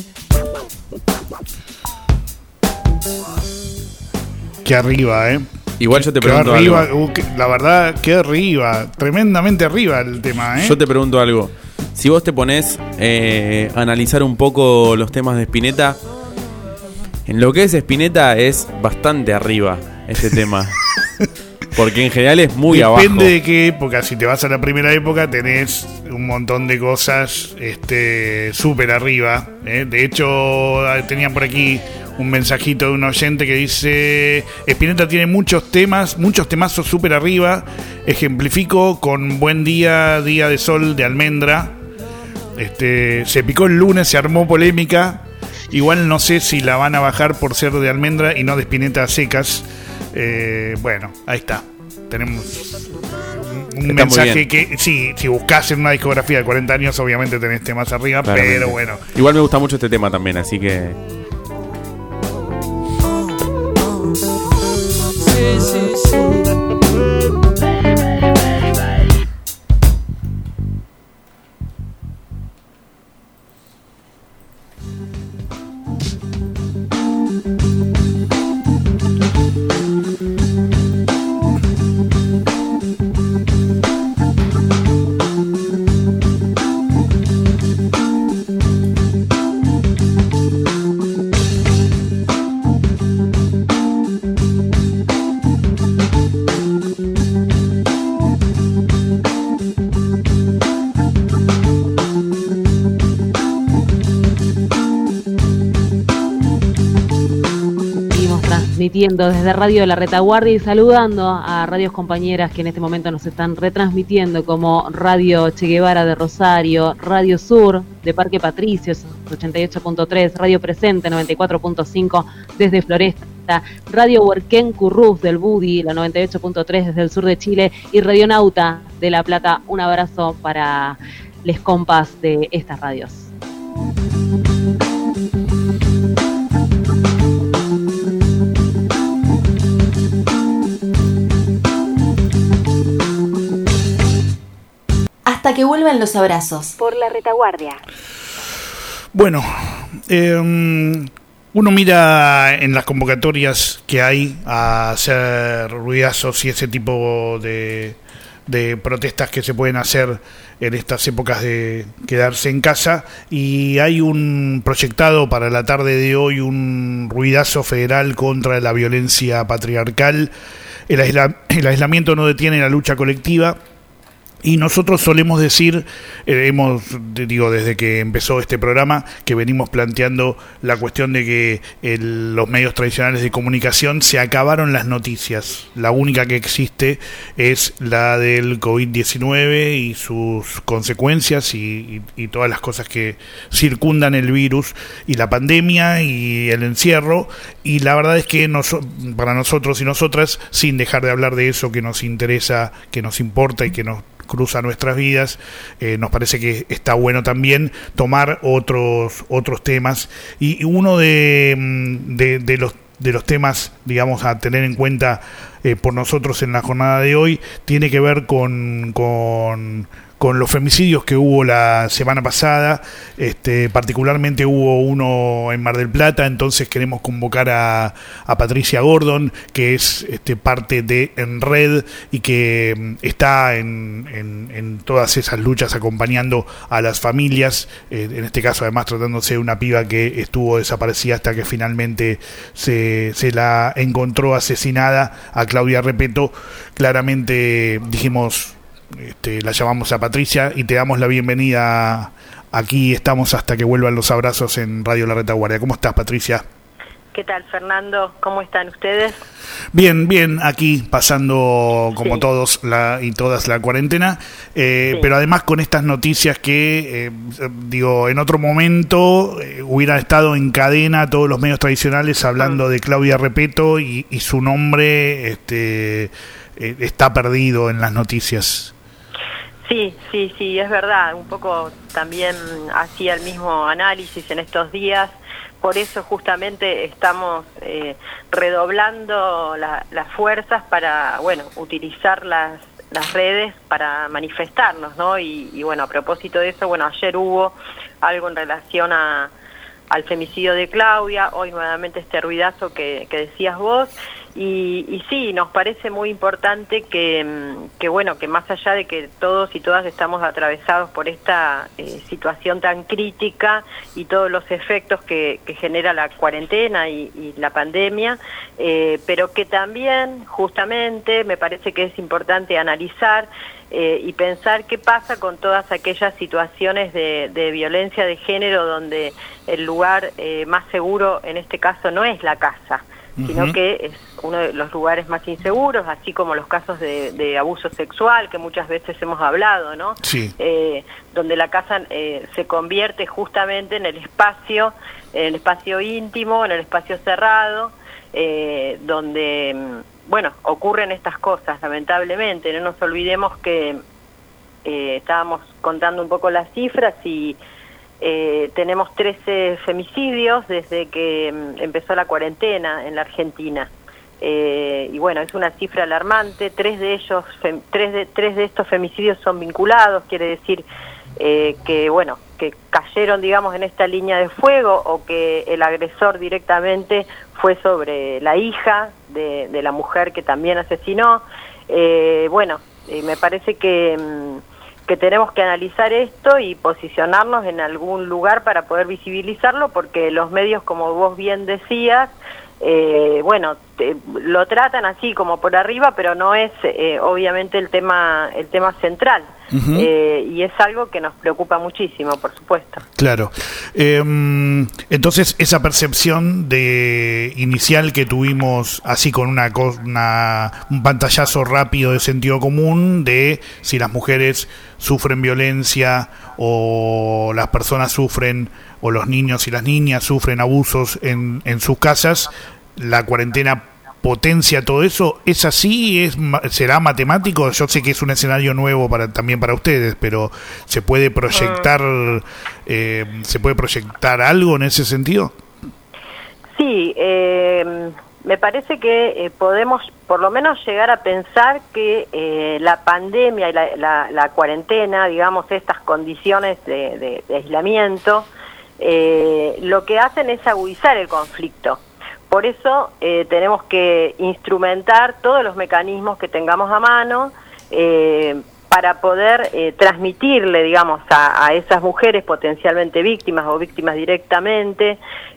Que arriba, Igual yo te Qué pregunto arriba, algo. la verdad, que arriba, tremendamente arriba el tema, Yo te pregunto algo. Si vos te ponés a analizar un poco los temas de Spinetta, en lo que es Spinetta es bastante arriba este tema. Porque en general es muy Depende abajo. Depende de qué época. Si te vas a la primera época, tenés un montón de cosas súper arriba. De hecho, tenían por aquí un mensajito de un oyente que dice: Spinetta tiene muchos temazos súper arriba. Ejemplifico con Buen Día, Día de Sol de Almendra. Se picó el lunes, se armó polémica. Igual no sé si la van a bajar por ser de Almendra y no de Spinetta a secas. Bueno, ahí está. Tenemos un Está mensaje que, sí, si buscas en una discografía de 40 años, obviamente tenés temas arriba, Claramente. pero bueno. Igual me gusta mucho este tema también, así que... Transmitiendo desde Radio La Retaguardia y saludando a radios compañeras que en este momento nos están retransmitiendo, como Radio Che Guevara de Rosario, Radio Sur de Parque Patricios 88.3, Radio Presente 94.5 desde Floresta, Radio Huerquén Currús del Budi, la 98.3 desde el sur de Chile, y Radio Nauta de La Plata. Un abrazo para les compas de estas radios. Hasta que vuelvan los abrazos. Por La Retaguardia. Bueno, uno mira en las convocatorias que hay a hacer ruidazos y ese tipo de protestas que se pueden hacer en estas épocas de quedarse en casa, y hay un proyectado para la tarde de hoy, un ruidazo federal contra la violencia patriarcal. El aislamiento no detiene la lucha colectiva. Y nosotros solemos decir, desde que empezó este programa, que venimos planteando la cuestión de que los medios tradicionales de comunicación se acabaron las noticias. La única que existe es la del COVID-19 y sus consecuencias y todas las cosas que circundan el virus y la pandemia y el encierro. Y la verdad es que para nosotros y nosotras, sin dejar de hablar de eso que nos interesa, que nos importa y que nos cruza nuestras vidas, nos parece que está bueno también tomar otros temas, y uno de los temas, digamos, a tener en cuenta por nosotros en la jornada de hoy tiene que ver con los femicidios que hubo la semana pasada. Particularmente hubo uno en Mar del Plata, entonces queremos convocar a Patricia Gordon, que es parte de Enred y que está en todas esas luchas acompañando a las familias, en este caso además tratándose de una piba que estuvo desaparecida hasta que finalmente se la encontró asesinada, a Claudia Repeto. Claramente dijimos, la llamamos a Patricia y te damos la bienvenida. Aquí estamos hasta que vuelvan los abrazos en Radio La Retaguardia. ¿Cómo estás, Patricia? ¿Qué tal, Fernando? ¿Cómo están ustedes? Bien, aquí pasando como todos y todas la cuarentena, pero además con estas noticias que, en otro momento hubieran estado en cadena todos los medios tradicionales hablando de Claudia Repeto y su nombre está perdido en las noticias. Sí, es verdad. Un poco también hacía el mismo análisis en estos días. Por eso justamente estamos redoblando las fuerzas para, utilizar las redes para manifestarnos, ¿no? Y a propósito de eso, ayer hubo algo en relación al femicidio de Claudia, hoy nuevamente este ruidazo que decías vos, Y sí, nos parece muy importante que bueno, que más allá de que todos y todas estamos atravesados por esta situación tan crítica y todos los efectos que genera la cuarentena y la pandemia, pero que también justamente me parece que es importante analizar y pensar qué pasa con todas aquellas situaciones de violencia de género donde el lugar más seguro en este caso no es la casa, sino que es uno de los lugares más inseguros, así como los casos de abuso sexual que muchas veces hemos hablado, ¿no? Sí. Donde la casa se convierte justamente en el espacio íntimo, en el espacio cerrado, donde bueno, ocurren estas cosas, lamentablemente. No nos olvidemos que estábamos contando un poco las cifras y tenemos 13 femicidios desde que empezó la cuarentena en la Argentina. Y bueno, es una cifra alarmante. Tres de estos femicidios son vinculados, quiere decir que bueno, que cayeron, digamos, en esta línea de fuego, o que el agresor directamente fue sobre la hija de la mujer que también asesinó. Me parece que tenemos que analizar esto y posicionarnos en algún lugar para poder visibilizarlo, porque los medios, como vos bien decías, lo tratan así como por arriba, pero no es obviamente el tema central. Y es algo que nos preocupa muchísimo, por supuesto. Claro. Entonces, esa percepción inicial que tuvimos, así con un pantallazo rápido de sentido común, de si las mujeres sufren violencia, o las personas sufren, o los niños y las niñas sufren abusos en sus casas, la cuarentena potencia todo eso. ¿Es así? ¿Será matemático? Yo sé que es un escenario nuevo también para ustedes, pero ¿se puede proyectar algo en ese sentido? Sí, me parece que podemos por lo menos llegar a pensar que la pandemia y la cuarentena, digamos, estas condiciones de aislamiento, lo que hacen es agudizar el conflicto. Por eso tenemos que instrumentar todos los mecanismos que tengamos a mano para poder transmitirle, digamos, a esas mujeres potencialmente víctimas o víctimas directamente,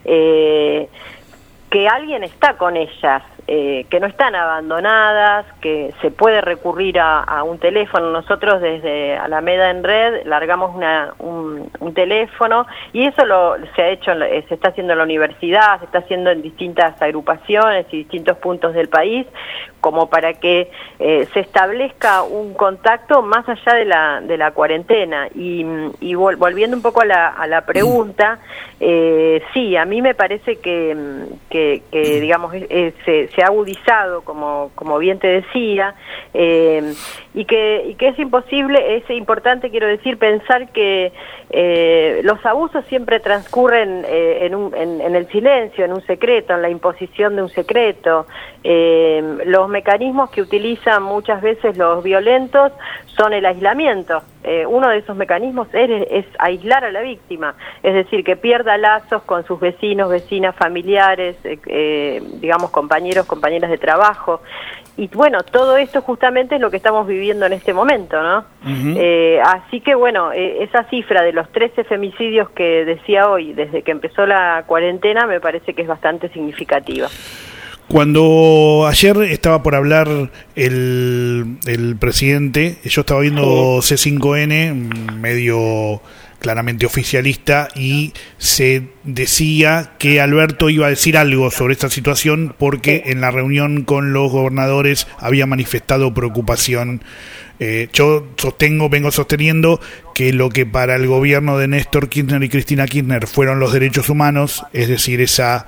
que alguien está con ellas, que no están abandonadas, que se puede recurrir a un teléfono. Nosotros desde Alameda en Red largamos un teléfono, y eso se está haciendo en la universidad, se está haciendo en distintas agrupaciones y distintos puntos del país, como para que se establezca un contacto más allá de la cuarentena. Y volviendo un poco a la pregunta, sí, a mí me parece que digamos, se ha agudizado, como bien te decía, y que es importante, quiero decir, pensar que los abusos siempre transcurren en el silencio, en un secreto, en la imposición de un secreto. Los mecanismos que utilizan muchas veces los violentos son el aislamiento. Uno de esos mecanismos es aislar a la víctima, es decir, que pierda lazos con sus vecinos, vecinas, familiares, digamos, compañeros, compañeras de trabajo. Y bueno, todo esto justamente es lo que estamos viviendo en este momento, ¿no? Así que bueno, esa cifra de los 13 femicidios que decía hoy, desde que empezó la cuarentena, me parece que es bastante significativa. Cuando ayer estaba por hablar el presidente, yo estaba viendo C5N, medio claramente oficialista, y se decía que Alberto iba a decir algo sobre esta situación porque en la reunión con los gobernadores había manifestado preocupación. Yo vengo sosteniendo que lo que para el gobierno de Néstor Kirchner y Cristina Kirchner fueron los derechos humanos, es decir, esa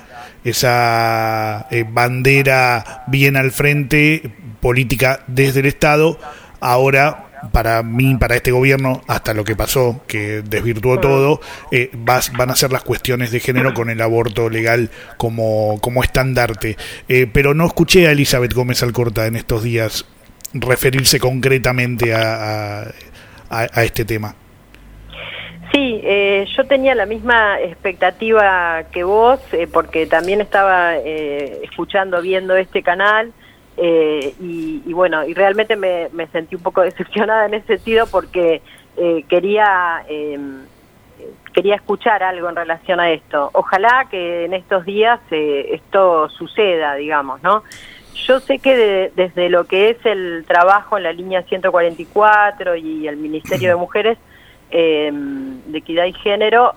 bandera bien al frente, política desde el Estado, ahora para este gobierno, hasta lo que pasó, que desvirtuó todo, van a ser las cuestiones de género con el aborto legal como estandarte. Pero no escuché a Elizabeth Gómez Alcorta en estos días referirse concretamente a este tema. Sí, yo tenía la misma expectativa que vos, porque también estaba escuchando, viendo este canal, y bueno, y realmente me sentí un poco decepcionada en ese sentido porque quería escuchar algo en relación a esto. Ojalá que en estos días esto suceda, digamos, ¿no? Yo sé que desde lo que es el trabajo en la línea 144 y el Ministerio de Mujeres, de Equidad y Género,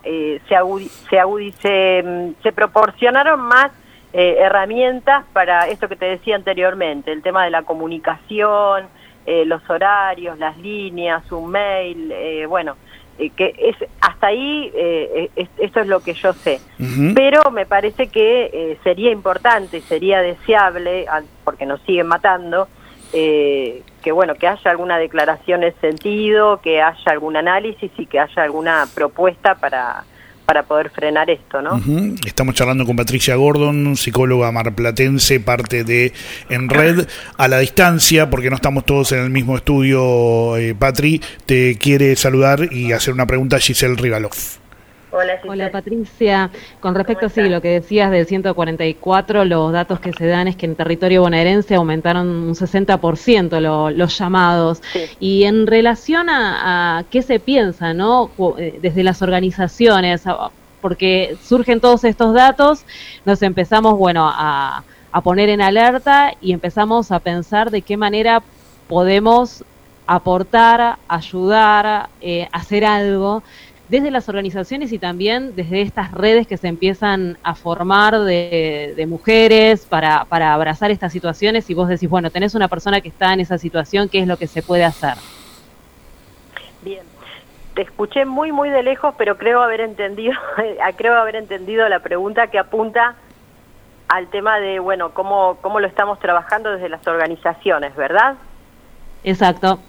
se proporcionaron más herramientas para esto que te decía anteriormente, el tema de la comunicación, los horarios, las líneas, un mail, que es hasta ahí eso es lo que yo sé. Pero me parece que sería importante, sería deseable, porque nos siguen matando, que haya alguna declaración en ese sentido, que haya algún análisis y que haya alguna propuesta para poder frenar esto, ¿no? Estamos charlando con Patricia Gordon, psicóloga marplatense, parte de En Red, a la distancia, porque no estamos todos en el mismo estudio. Patri, te quiere saludar y hacer una pregunta a Giselle Rivalov. Hola Patricia, con respecto a lo que decías del 144, los datos que se dan es que en territorio bonaerense aumentaron un 60% los llamados, y en relación a qué se piensa, ¿no? Desde las organizaciones, porque surgen todos estos datos, nos empezamos a poner en alerta y empezamos a pensar de qué manera podemos aportar, ayudar, hacer algo desde las organizaciones y también desde estas redes que se empiezan a formar de mujeres para abrazar estas situaciones. Y vos decís, tenés una persona que está en esa situación, ¿qué es lo que se puede hacer? Bien, te escuché muy muy de lejos, pero creo haber entendido la pregunta, que apunta al tema de cómo lo estamos trabajando desde las organizaciones, ¿verdad? Exacto.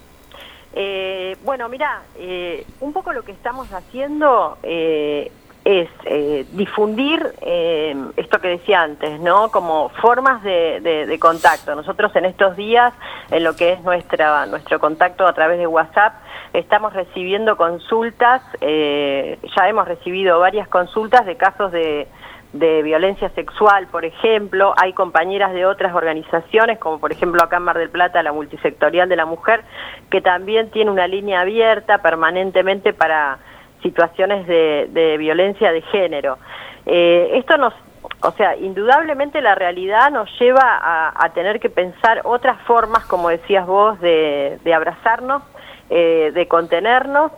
Un poco lo que estamos haciendo es difundir esto que decía antes, ¿no? Como formas de contacto. Nosotros en estos días, en lo que es nuestro contacto a través de WhatsApp, estamos recibiendo consultas, ya hemos recibido varias consultas de casos de violencia sexual, por ejemplo. Hay compañeras de otras organizaciones, como por ejemplo acá en Mar del Plata, la Multisectorial de la Mujer, que también tiene una línea abierta permanentemente para situaciones de violencia de género. Indudablemente la realidad nos lleva a tener que pensar otras formas, como decías vos, de abrazarnos, de contenernos,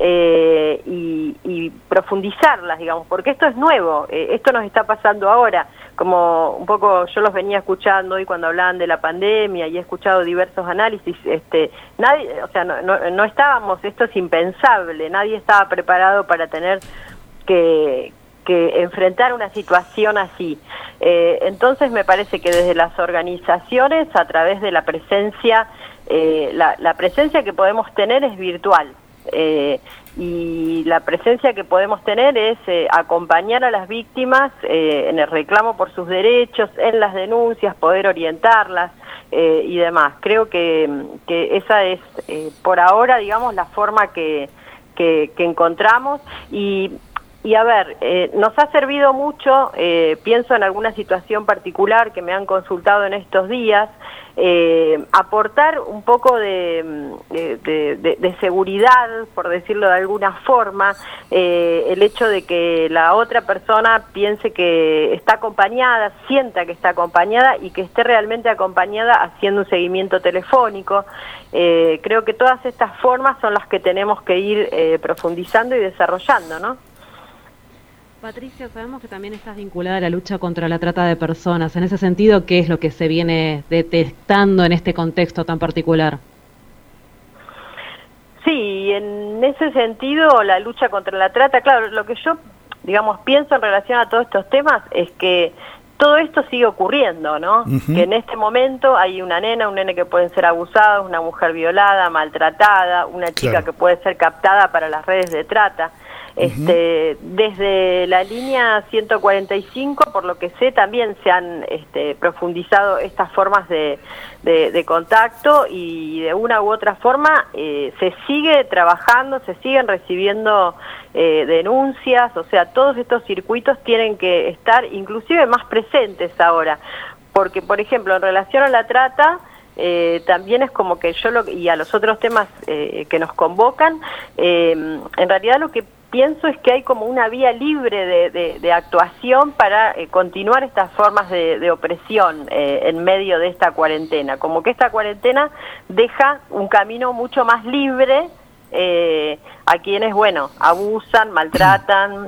y profundizarlas, digamos, porque esto es nuevo, esto nos está pasando ahora, como un poco yo los venía escuchando hoy cuando hablaban de la pandemia y he escuchado diversos análisis, no estábamos, esto es impensable, nadie estaba preparado para tener que enfrentar una situación así. Entonces me parece que desde las organizaciones, a través de la presencia, la presencia que podemos tener es virtual. Y la presencia que podemos tener es acompañar a las víctimas en el reclamo por sus derechos, en las denuncias, poder orientarlas y demás. Creo que esa es por ahora, digamos, la forma que encontramos y nos ha servido mucho, pienso en alguna situación particular que me han consultado en estos días, aportar un poco de seguridad, por decirlo de alguna forma, el hecho de que la otra persona piense que está acompañada, sienta que está acompañada y que esté realmente acompañada haciendo un seguimiento telefónico. Creo que todas estas formas son las que tenemos que ir profundizando y desarrollando, ¿no? Patricia, sabemos que también estás vinculada a la lucha contra la trata de personas. En ese sentido, ¿qué es lo que se viene detectando en este contexto tan particular? Sí, en ese sentido, la lucha contra la trata, claro, lo que yo, digamos, pienso en relación a todos estos temas es que todo esto sigue ocurriendo, ¿no? Que en este momento hay una nena, un nene que pueden ser abusados, una mujer violada, maltratada, una chica que puede ser captada para las redes de trata. Desde la línea 145, por lo que sé, también se han profundizado estas formas de contacto, y de una u otra forma se sigue trabajando, se siguen recibiendo denuncias. O sea, todos estos circuitos tienen que estar inclusive más presentes ahora, porque, por ejemplo, en relación a la trata, también es como que y a los otros temas que nos convocan, en realidad lo que pienso es que hay como una vía libre de actuación para continuar estas formas de opresión en medio de esta cuarentena, como que esta cuarentena deja un camino mucho más libre a quienes, abusan, maltratan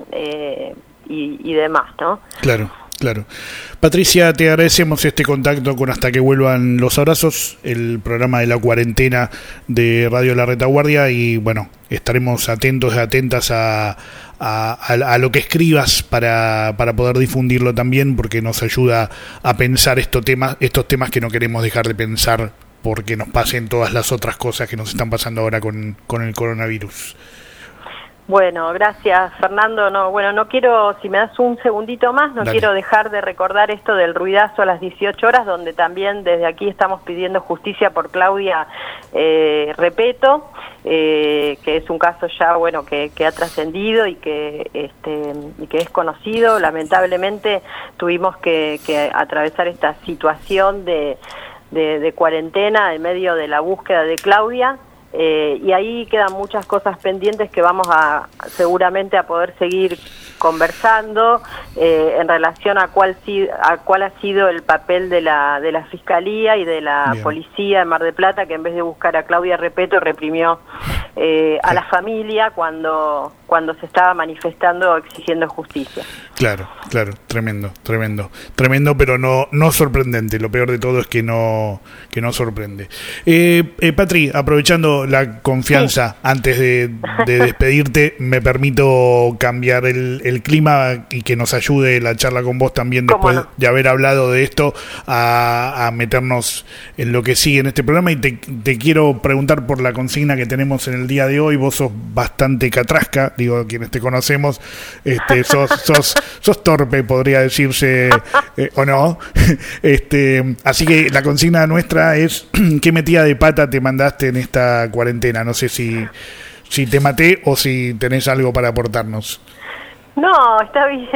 y demás, ¿no? Claro. Patricia, te agradecemos este contacto con Hasta que vuelvan los abrazos, el programa de la cuarentena de Radio La Retaguardia, y estaremos atentos y atentas a lo que escribas para poder difundirlo también, porque nos ayuda a pensar estos temas que no queremos dejar de pensar, porque nos pasen todas las otras cosas que nos están pasando ahora con el coronavirus. Bueno, gracias, Fernando. No quiero, si me das un segundito más, Dale. Quiero dejar de recordar esto del ruidazo a las 18 horas, donde también desde aquí estamos pidiendo justicia por Claudia Repetto, que es un caso ya, que ha trascendido y que es conocido. Lamentablemente tuvimos que atravesar esta situación de cuarentena en medio de la búsqueda de Claudia. Y ahí quedan muchas cosas pendientes que vamos seguramente a poder seguir conversando en relación a cuál ha sido el papel de la Fiscalía y de la Policía de Mar del Plata, que en vez de buscar a Claudia Repetto reprimió a la familia cuando se estaba manifestando exigiendo justicia. Claro, tremendo, pero no sorprendente. Lo peor de todo es que no sorprende. Patri, aprovechando la confianza, antes de despedirte, me permito cambiar el clima y que nos ayude la charla con vos también, después de haber hablado de esto, a meternos en lo que sigue en este programa. Y te quiero preguntar por la consigna que tenemos en el día de hoy. Vos sos bastante catrasca, digo, quienes te conocemos, sos torpe, podría decirse, o no. Así que la consigna nuestra es: ¿qué metida de pata te mandaste en esta cuarentena? No sé si te maté o si tenés algo para aportarnos. No, está bien.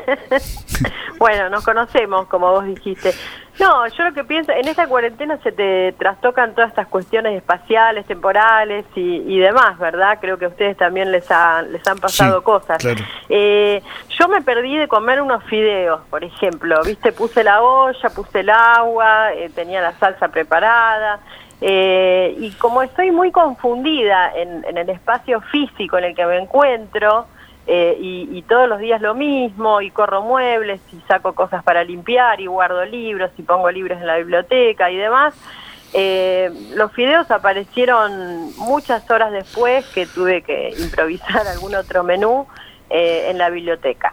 Bueno, nos conocemos, como vos dijiste. No, yo lo que pienso, en esta cuarentena se te trastocan todas estas cuestiones espaciales, temporales y demás, ¿verdad? Creo que a ustedes también les han pasado cosas. Claro. Yo me perdí de comer unos fideos, por ejemplo, ¿viste? Puse la olla, puse el agua, tenía la salsa preparada. Y como estoy muy confundida en el espacio físico en el que me encuentro, y todos los días lo mismo, y corro muebles, y saco cosas para limpiar, y guardo libros, y pongo libros en la biblioteca y demás, los fideos aparecieron muchas horas después que tuve que improvisar algún otro menú en la biblioteca.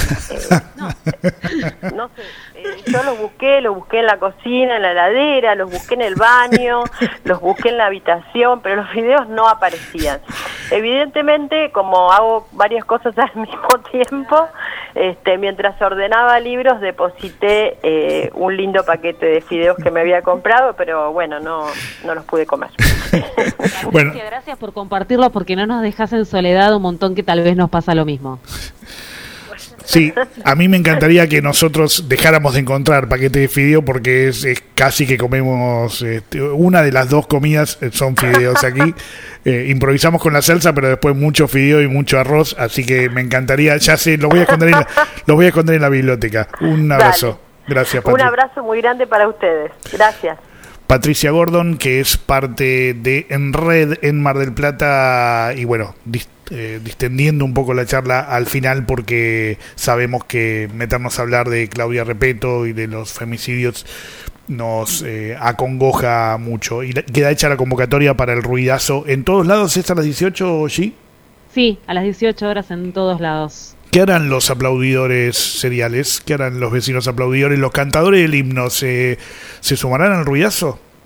No sé, yo los busqué en la cocina, en la heladera, los busqué en el baño, los busqué en la habitación, pero los fideos no aparecían. Evidentemente, como hago varias cosas al mismo tiempo, mientras ordenaba libros deposité un lindo paquete de fideos que me había comprado, pero bueno, no los pude comer. Bueno, gracias por compartirlo, porque no nos dejas en soledad un montón que tal vez nos pasa lo mismo. Sí, a mí me encantaría que nosotros dejáramos de encontrar paquete de fideo, porque es casi que comemos una de las dos comidas son fideos aquí. Improvisamos con la salsa, pero después mucho fideo y mucho arroz, así que me encantaría, ya sé, los voy a esconder en la biblioteca. Un abrazo. Dale. Gracias, Patricia. Un abrazo muy grande para ustedes. Gracias. Patricia Gordon, que es parte de Enred en Mar del Plata, y bueno, distendiendo un poco la charla al final, porque sabemos que meternos a hablar de Claudia Repetto y de los femicidios nos acongoja mucho. Y queda hecha la convocatoria para el ruidazo. ¿En todos lados es a las 18, G? Sí, a las 18 horas en todos lados. ¿Qué harán los aplaudidores seriales? ¿Qué harán los vecinos aplaudidores? ¿Los cantadores del himno se sumarán al ruidazo?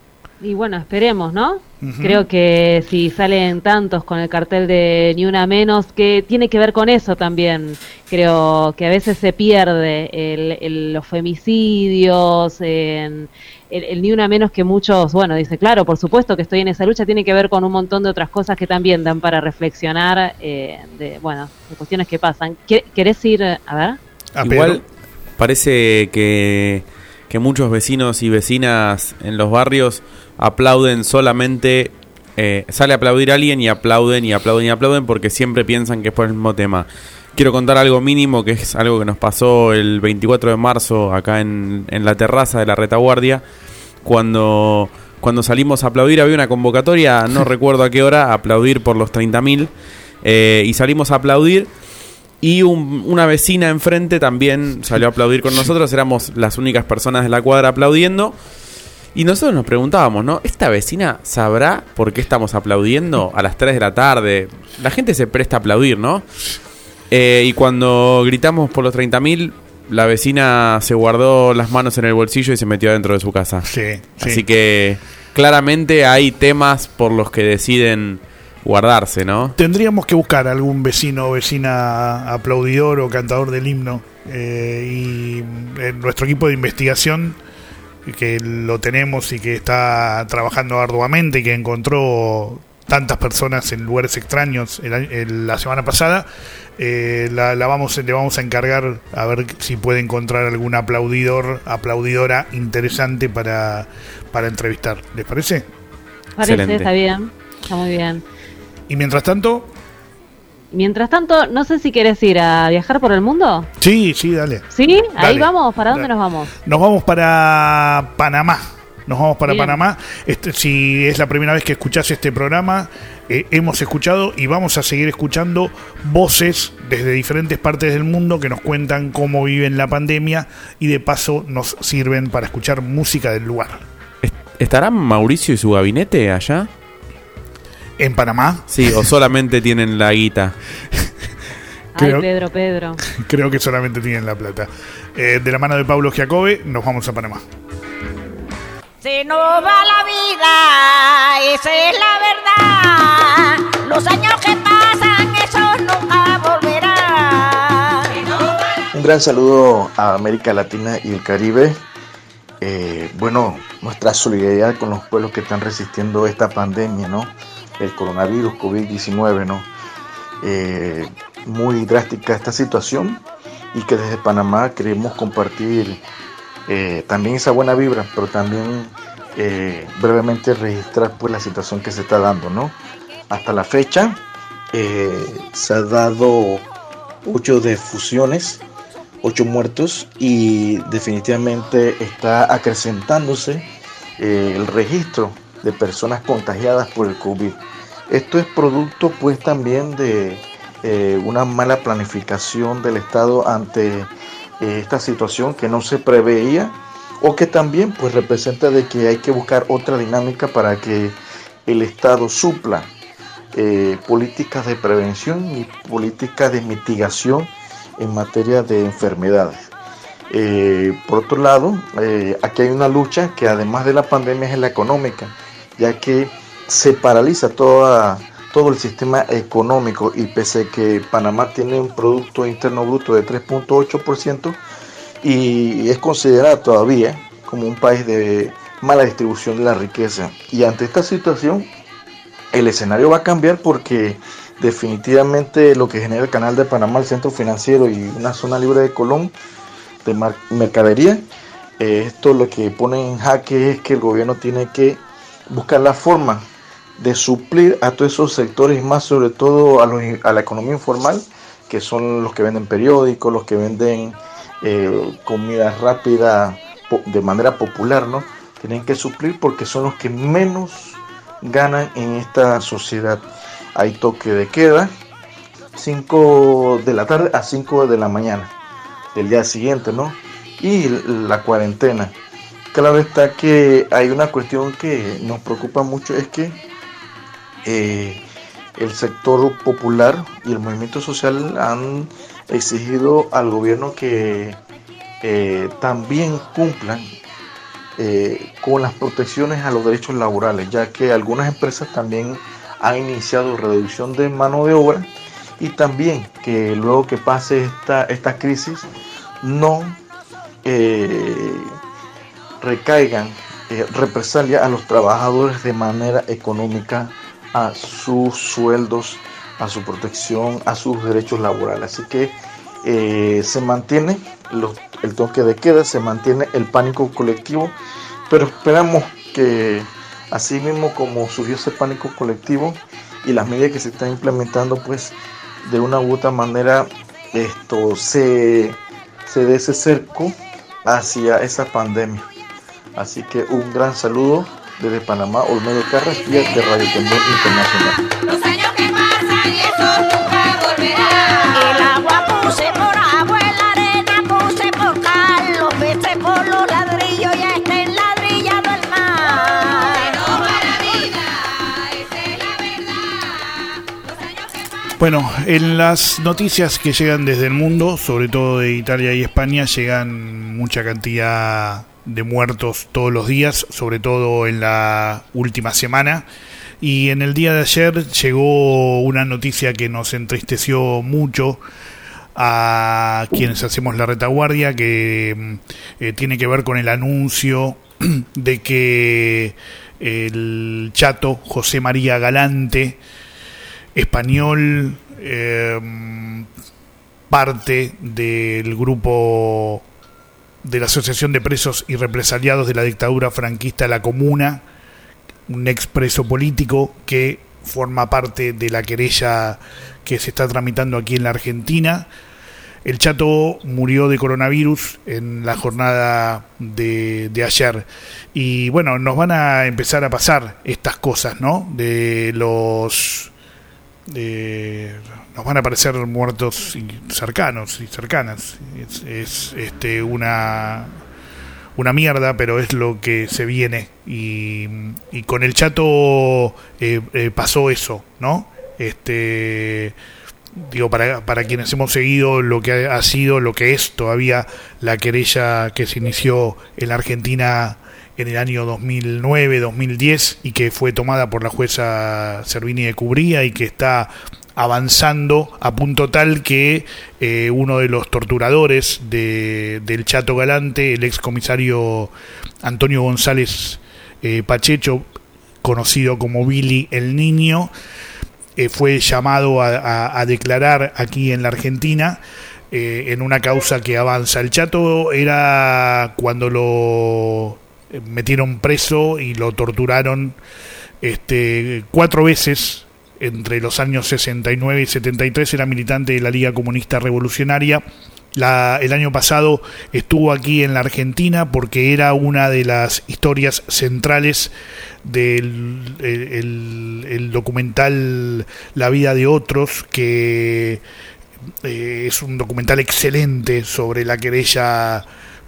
Y bueno, esperemos, ¿no? Creo que si salen tantos con el cartel de Ni Una Menos, que tiene que ver con eso también. Creo que a veces se pierde los femicidios, el Ni Una Menos, que muchos, bueno, dice, claro, por supuesto que estoy en esa lucha, tiene que ver con un montón de otras cosas que también dan para reflexionar, de cuestiones que pasan. ¿Querés ir, a ver? Igual parece que muchos vecinos y vecinas en los barrios aplauden solamente, sale a aplaudir a alguien y aplauden y aplauden y aplauden porque siempre piensan que es por el mismo tema. Quiero contar algo mínimo, que es algo que nos pasó el 24 de marzo acá en la terraza de la Retaguardia, cuando salimos a aplaudir. Había una convocatoria, no recuerdo a qué hora, a aplaudir por los 30.000, y salimos a aplaudir. Y una vecina enfrente también salió a aplaudir con nosotros. Éramos las únicas personas de la cuadra aplaudiendo. Y nosotros nos preguntábamos, ¿no? ¿Esta vecina sabrá por qué estamos aplaudiendo a las 3 de la tarde? La gente se presta a aplaudir, ¿no? Y cuando gritamos por los 30.000, la vecina se guardó las manos en el bolsillo y se metió dentro de su casa. Sí. Así que claramente hay temas por los que deciden guardarse, ¿no? Tendríamos que buscar algún vecino o vecina aplaudidor o cantador del himno, y nuestro equipo de investigación, que lo tenemos y que está trabajando arduamente y que encontró tantas personas en lugares extraños la semana pasada, le vamos a encargar a ver si puede encontrar algún aplaudidora interesante para entrevistar. ¿Les parece? Parece, está bien, está muy bien. Y mientras tanto, no sé si querés ir a viajar por el mundo. Sí, dale. ¿Sí? Ahí vamos. ¿Para dónde nos vamos? Nos vamos para Panamá. Panamá. Si es la primera vez que escuchás este programa, hemos escuchado y vamos a seguir escuchando voces desde diferentes partes del mundo que nos cuentan cómo viven la pandemia y de paso nos sirven para escuchar música del lugar. ¿Estarán Mauricio y su gabinete allá? ¿En Panamá? Sí, o solamente tienen la guita. Pedro. Creo que solamente tienen la plata. De la mano de Pablo Giacobbe, nos vamos a Panamá. Se nos va la vida, esa es la verdad. Los años que pasan, eso nunca volverá. Un gran saludo a América Latina y el Caribe. Nuestra solidaridad con los pueblos que están resistiendo esta pandemia, ¿no? El coronavirus, COVID-19, ¿no? Muy drástica esta situación, y que desde Panamá queremos compartir también esa buena vibra, pero también brevemente registrar pues la situación que se está dando, ¿no? Hasta la fecha se ha dado 8 defunciones, 8 muertos, y definitivamente está acrecentándose el registro de personas contagiadas por el COVID. Esto es producto pues también de una mala planificación del Estado ante esta situación que no se preveía, o que también pues representa de que hay que buscar otra dinámica para que el Estado supla políticas de prevención y políticas de mitigación en materia de enfermedades. Por otro lado, aquí hay una lucha que además de la pandemia es la económica, ya que se paraliza todo el sistema económico, y pese a que Panamá tiene un Producto Interno Bruto de 3.8% y es considerado todavía como un país de mala distribución de la riqueza, y ante esta situación el escenario va a cambiar, porque definitivamente lo que genera el Canal de Panamá, el centro financiero y una zona libre de Colón de mercadería, esto lo que pone en jaque es que el gobierno tiene que buscar la forma de suplir a todos esos sectores, más sobre todo a la economía informal, que son los que venden periódicos, los que venden comida rápida de manera popular, ¿no? Tienen que suplir porque son los que menos ganan en esta sociedad. Hay toque de queda, 5 de la tarde a 5 de la mañana del día siguiente, ¿no? Y la cuarentena. Claro está que hay una cuestión que nos preocupa mucho, es que el sector popular y el movimiento social han exigido al gobierno que también cumplan con las protecciones a los derechos laborales, ya que algunas empresas también han iniciado reducción de mano de obra, y también que luego que pase esta crisis no recaigan represalias a los trabajadores de manera económica, a sus sueldos, a su protección, a sus derechos laborales. Así que se mantiene el toque de queda, se mantiene el pánico colectivo, pero esperamos que así mismo como surgió ese pánico colectivo y las medidas que se están implementando, pues de una u otra manera se dé ese cerco hacia esa pandemia. Así que un gran saludo desde Panamá, Olmedo Carrasquilla, de Radio Temblor Internacional. Los años que pasan y eso nunca volverá. El agua puse por agua, la arena puse por cal, los peces por los ladrillos, ya está enladrillado el mar. Se nos va la vida, esa es la verdad. Los años que pasan. Bueno, en las noticias que llegan desde el mundo, sobre todo de Italia y España, llegan mucha cantidad de muertos todos los días, sobre todo en la última semana. Y en el día de ayer llegó una noticia que nos entristeció mucho a quienes hacemos la retaguardia, que tiene que ver con el anuncio de que el chato José María Galante, español, parte del grupo de la Asociación de Presos y Represaliados de la Dictadura Franquista La Comuna, un expreso político que forma parte de la querella que se está tramitando aquí en la Argentina. El chato murió de coronavirus en la jornada de ayer. Y bueno, nos van a empezar a pasar estas cosas, ¿no? Nos van a aparecer muertos cercanos y cercanas. Es una mierda, pero es lo que se viene. Y con el chato pasó eso, ¿no? Digo, para quienes hemos seguido lo que ha sido, lo que es todavía la querella que se inició en la Argentina en el año 2009-2010 y que fue tomada por la jueza Servini de Cubría y que está avanzando a punto tal que uno de los torturadores del Chato Galante, el excomisario Antonio González Pacheco, conocido como Billy el Niño, fue llamado a declarar aquí en la Argentina en una causa que avanza. El Chato era cuando lo metieron preso y lo torturaron 4 veces entre los años 69 y 73, era militante de la Liga Comunista Revolucionaria. El año pasado estuvo aquí en la Argentina porque era una de las historias centrales del el documental La vida de otros, que es un documental excelente sobre la querella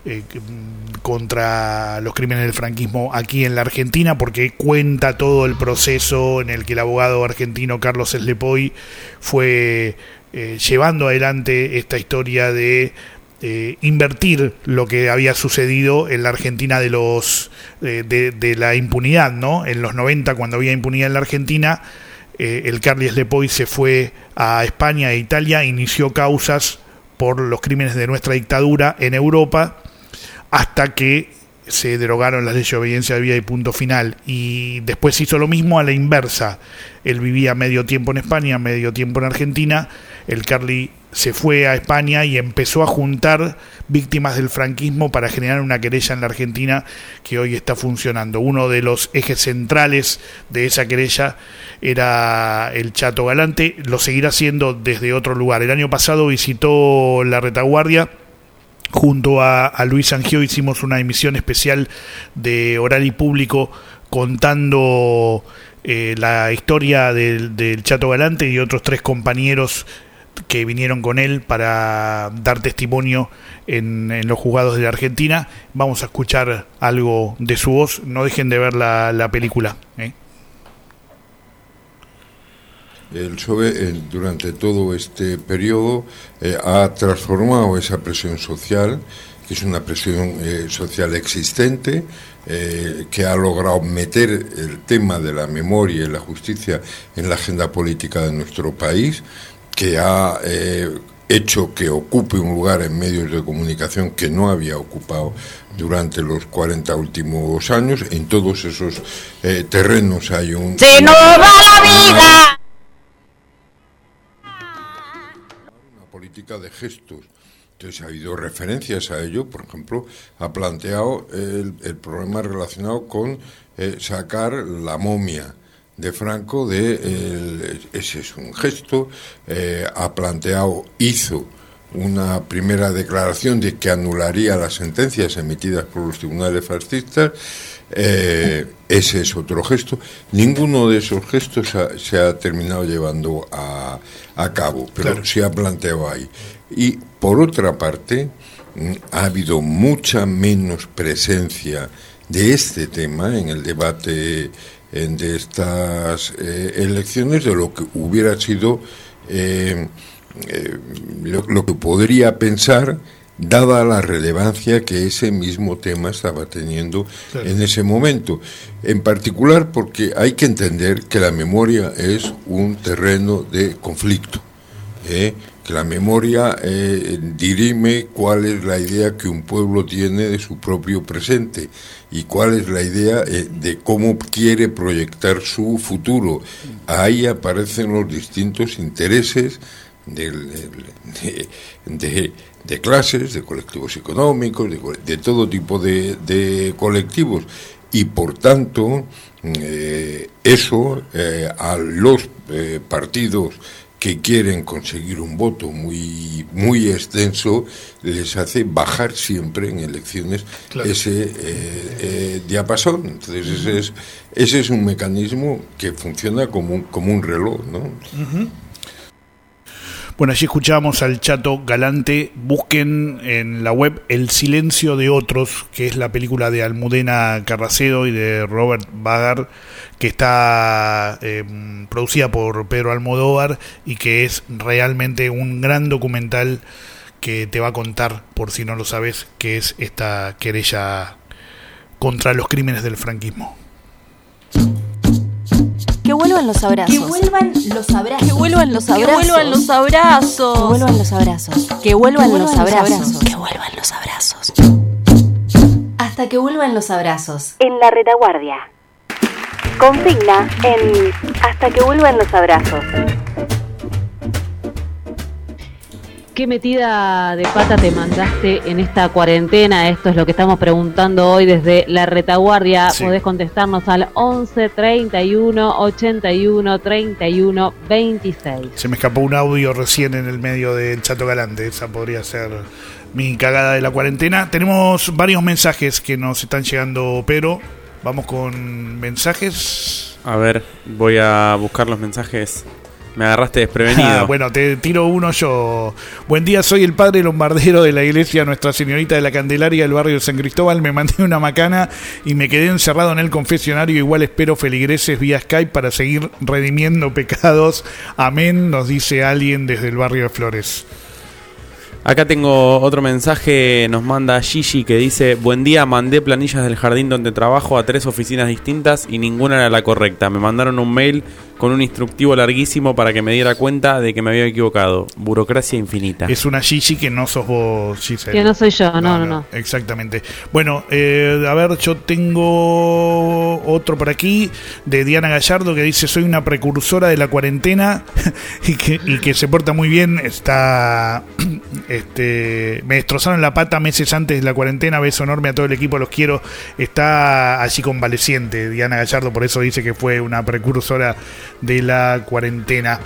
contra los crímenes del franquismo aquí en la Argentina, porque cuenta todo el proceso en el que el abogado argentino Carlos Eslepoy fue llevando adelante esta historia de invertir lo que había sucedido en la Argentina de la impunidad, ¿no? En los 90, cuando había impunidad en la Argentina, el Carlos Eslepoy se fue a España e Italia, inició causas por los crímenes de nuestra dictadura en Europa, hasta que se derogaron las leyes de obediencia de vida y punto final. Y después hizo lo mismo a la inversa. Él vivía medio tiempo en España, medio tiempo en Argentina. El Carly se fue a España y empezó a juntar víctimas del franquismo para generar una querella en la Argentina que hoy está funcionando. Uno de los ejes centrales de esa querella era el Chato Galante. Lo seguirá haciendo desde otro lugar. El año pasado visitó la retaguardia. Junto a Luis Angio hicimos una emisión especial de Oral y Público contando la historia del Chato Galante y otros 3 compañeros que vinieron con él para dar testimonio en los juzgados de la Argentina. Vamos a escuchar algo de su voz. No dejen de ver la película. El PSOE durante todo este periodo ha transformado esa presión social que es una presión social existente, que ha logrado meter el tema de la memoria y la justicia en la agenda política de nuestro país, que ha hecho que ocupe un lugar en medios de comunicación que no había ocupado durante los 40 últimos años. En todos esos terrenos hay un... ¡Se nos va la vida! Una política de gestos. Entonces ha habido referencias a ello. Por ejemplo, ha planteado el problema relacionado con sacar la momia de Franco, ese es un gesto. Ha planteado, hizo una primera declaración de que anularía las sentencias emitidas por los tribunales fascistas. Ese es otro gesto. Ninguno de esos gestos se ha terminado llevando a cabo, pero claro, se ha planteado ahí. Y por otra parte, ha habido mucha menos presencia de este tema en el debate de estas elecciones de lo que hubiera sido lo que podría pensar, dada la relevancia que ese mismo tema estaba teniendo, claro, en ese momento. En particular porque hay que entender que la memoria es un terreno de conflicto, que la memoria dirime cuál es la idea que un pueblo tiene de su propio presente y cuál es la idea de cómo quiere proyectar su futuro. Ahí aparecen los distintos intereses de clases, de colectivos económicos, de todo tipo de colectivos, y por tanto eso a los partidos que quieren conseguir un voto muy, muy extenso les hace bajar siempre en elecciones, claro, ese diapasón. Entonces ese es un mecanismo que funciona como un reloj, ¿no? Uh-huh. Bueno, allí escuchábamos al Chato Galante. Busquen en la web El silencio de otros, que es la película de Almudena Carracedo y de Robert Wagner, que está producida por Pedro Almodóvar y que es realmente un gran documental que te va a contar, por si no lo sabes, qué es esta querella contra los crímenes del franquismo. Que vuelvan los abrazos. Que vuelvan los abrazos. Que vuelvan los abrazos. Que vuelvan los abrazos. Que vuelvan los abrazos. Que vuelvan los abrazos. Que vuelvan los abrazos. Hasta que vuelvan los abrazos. En la retaguardia. Consigna en hasta que vuelvan los abrazos. ¿Qué metida de pata te mandaste en esta cuarentena? Esto es lo que estamos preguntando hoy desde la retaguardia. Sí. Podés contestarnos al 11 31 81 31 26. Se me escapó un audio recién en el medio del Chato Galante. Esa podría ser mi cagada de la cuarentena. Tenemos varios mensajes que nos están llegando, pero vamos con mensajes. A ver, voy a buscar los mensajes. Me agarraste desprevenido. Bueno, te tiro uno yo. Buen día, soy el padre lombardero de la iglesia Nuestra Señorita de la Candelaria del barrio de San Cristóbal. Me mandé una macana y me quedé encerrado en el confesionario. Igual espero feligreses vía Skype para seguir redimiendo pecados. Amén, nos dice alguien desde el barrio de Flores. Acá tengo otro mensaje, nos manda Gigi que dice: buen día, mandé planillas del jardín donde trabajo a 3 oficinas distintas y ninguna era la correcta. Me mandaron un mail con un instructivo larguísimo para que me diera cuenta de que me había equivocado. Burocracia infinita. Es una Gigi que no sos vos, Giselle. Que no soy yo, no. Exactamente. Bueno, a ver, yo tengo otro por aquí de Diana Gallardo que dice: soy una precursora de la cuarentena y que se porta muy bien. Está... me destrozaron la pata meses antes de la cuarentena. Beso enorme a todo el equipo, los quiero. Está allí convaleciente Diana Gallardo, por eso dice que fue una precursora de la cuarentena.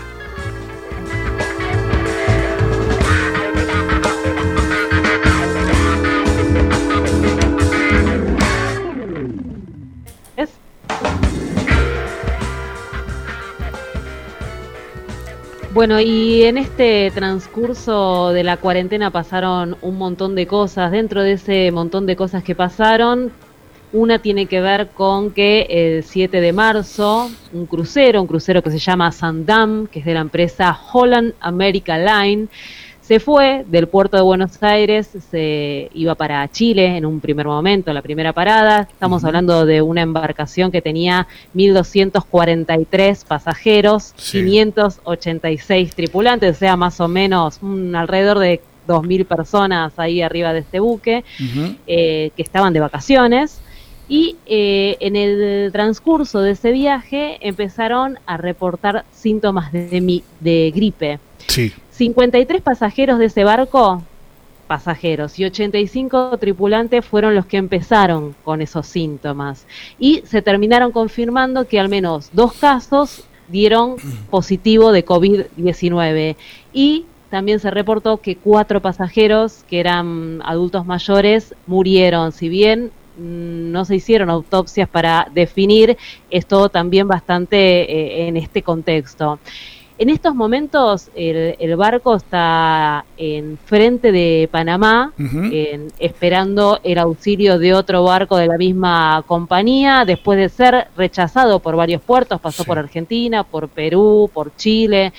Bueno, y en este transcurso de la cuarentena pasaron un montón de cosas. Dentro de ese montón de cosas que pasaron, una tiene que ver con que el 7 de marzo un crucero que se llama Sandam, que es de la empresa Holland America Line, Se fue del puerto de Buenos Aires, se iba para Chile en un primer momento, la primera parada. Estamos hablando de una embarcación que tenía 1.243 pasajeros, 586 tripulantes, o sea, más o menos alrededor de 2.000 personas ahí arriba de este buque, que estaban de vacaciones. Y en el transcurso de ese viaje empezaron a reportar síntomas de gripe. Sí. 53 pasajeros de ese barco, y 85 tripulantes fueron los que empezaron con esos síntomas. Y se terminaron confirmando que al menos 2 casos dieron positivo de COVID-19. Y también se reportó que 4 pasajeros, que eran adultos mayores, murieron. Si bien no se hicieron autopsias para definir, es todo también bastante en este contexto. En estos momentos el barco está en frente de Panamá, esperando el auxilio de otro barco de la misma compañía, después de ser rechazado por varios puertos. Pasó por Argentina, por Perú, por Chile,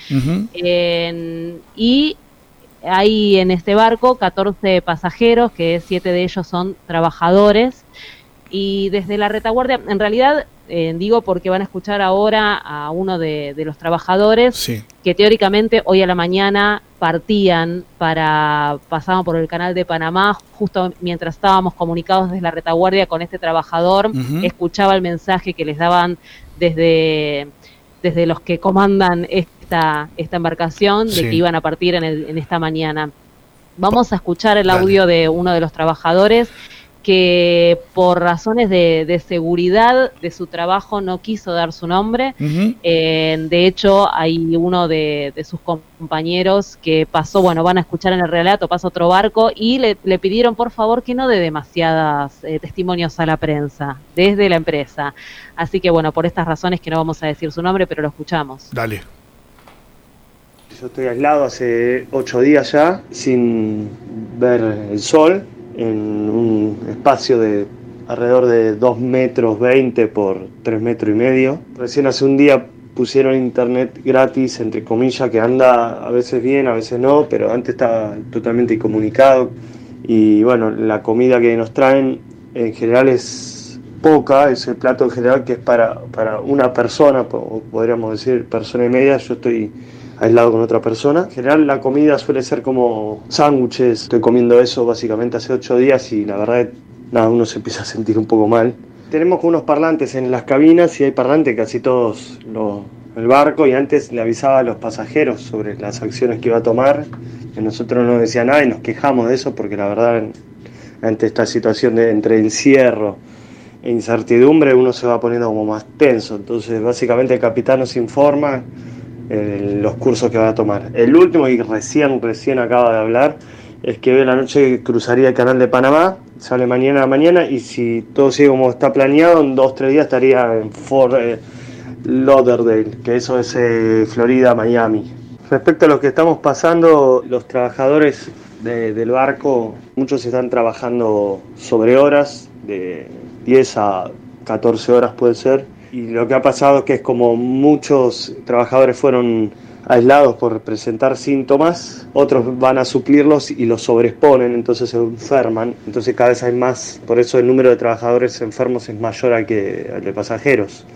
y hay en este barco 14 pasajeros, que 7 de ellos son trabajadores. Y desde la retaguardia, en realidad digo porque van a escuchar ahora a uno de los trabajadores, que teóricamente hoy a la mañana pasaban por el canal de Panamá, justo mientras estábamos comunicados desde la retaguardia con este trabajador, escuchaba el mensaje que les daban desde los que comandan esta embarcación, de que iban a partir en esta mañana. Vamos a escuchar el audio de uno de los trabajadores, que por razones de seguridad de su trabajo no quiso dar su nombre. De hecho, hay uno de sus compañeros que pasó, van a escuchar en el relato, pasa otro barco, y le pidieron por favor que no dé demasiadas testimonios a la prensa desde la empresa. Así que por estas razones que no vamos a decir su nombre, pero lo escuchamos. Dale. Yo estoy aislado hace 8 días ya, sin ver el sol, en un espacio de alrededor de 2,20 metros por 3,5 metros. Recién hace un día pusieron internet gratis, entre comillas, que anda a veces bien, a veces no, pero antes estaba totalmente incomunicado. Y la comida que nos traen en general es poca, es el plato en general que es para una persona, podríamos decir persona y media. Yo estoy aislado con otra persona. En general la comida suele ser como sándwiches. Estoy comiendo eso básicamente hace 8 días y la verdad, uno se empieza a sentir un poco mal. Tenemos unos parlantes en las cabinas y hay parlantes casi todos el barco, y antes le avisaba a los pasajeros sobre las acciones que iba a tomar. Y nosotros no decía nada y nos quejamos de eso porque la verdad, ante esta situación entre encierro e incertidumbre, uno se va poniendo como más tenso. Entonces básicamente el capitán nos informa los cursos que va a tomar. El último, y recién acaba de hablar, es que hoy en la noche cruzaría el canal de Panamá, sale mañana a mañana, y si todo sigue como está planeado, en 2-3 días estaría en Fort Lauderdale, que eso es Florida, Miami. Respecto a lo que estamos pasando, los trabajadores del barco, muchos están trabajando sobre horas, de 10 a 14 horas puede ser. Y lo que ha pasado es que como muchos trabajadores fueron aislados por presentar síntomas, otros van a suplirlos y los sobreexponen, entonces se enferman. Entonces cada vez hay más, por eso el número de trabajadores enfermos es mayor al de pasajeros.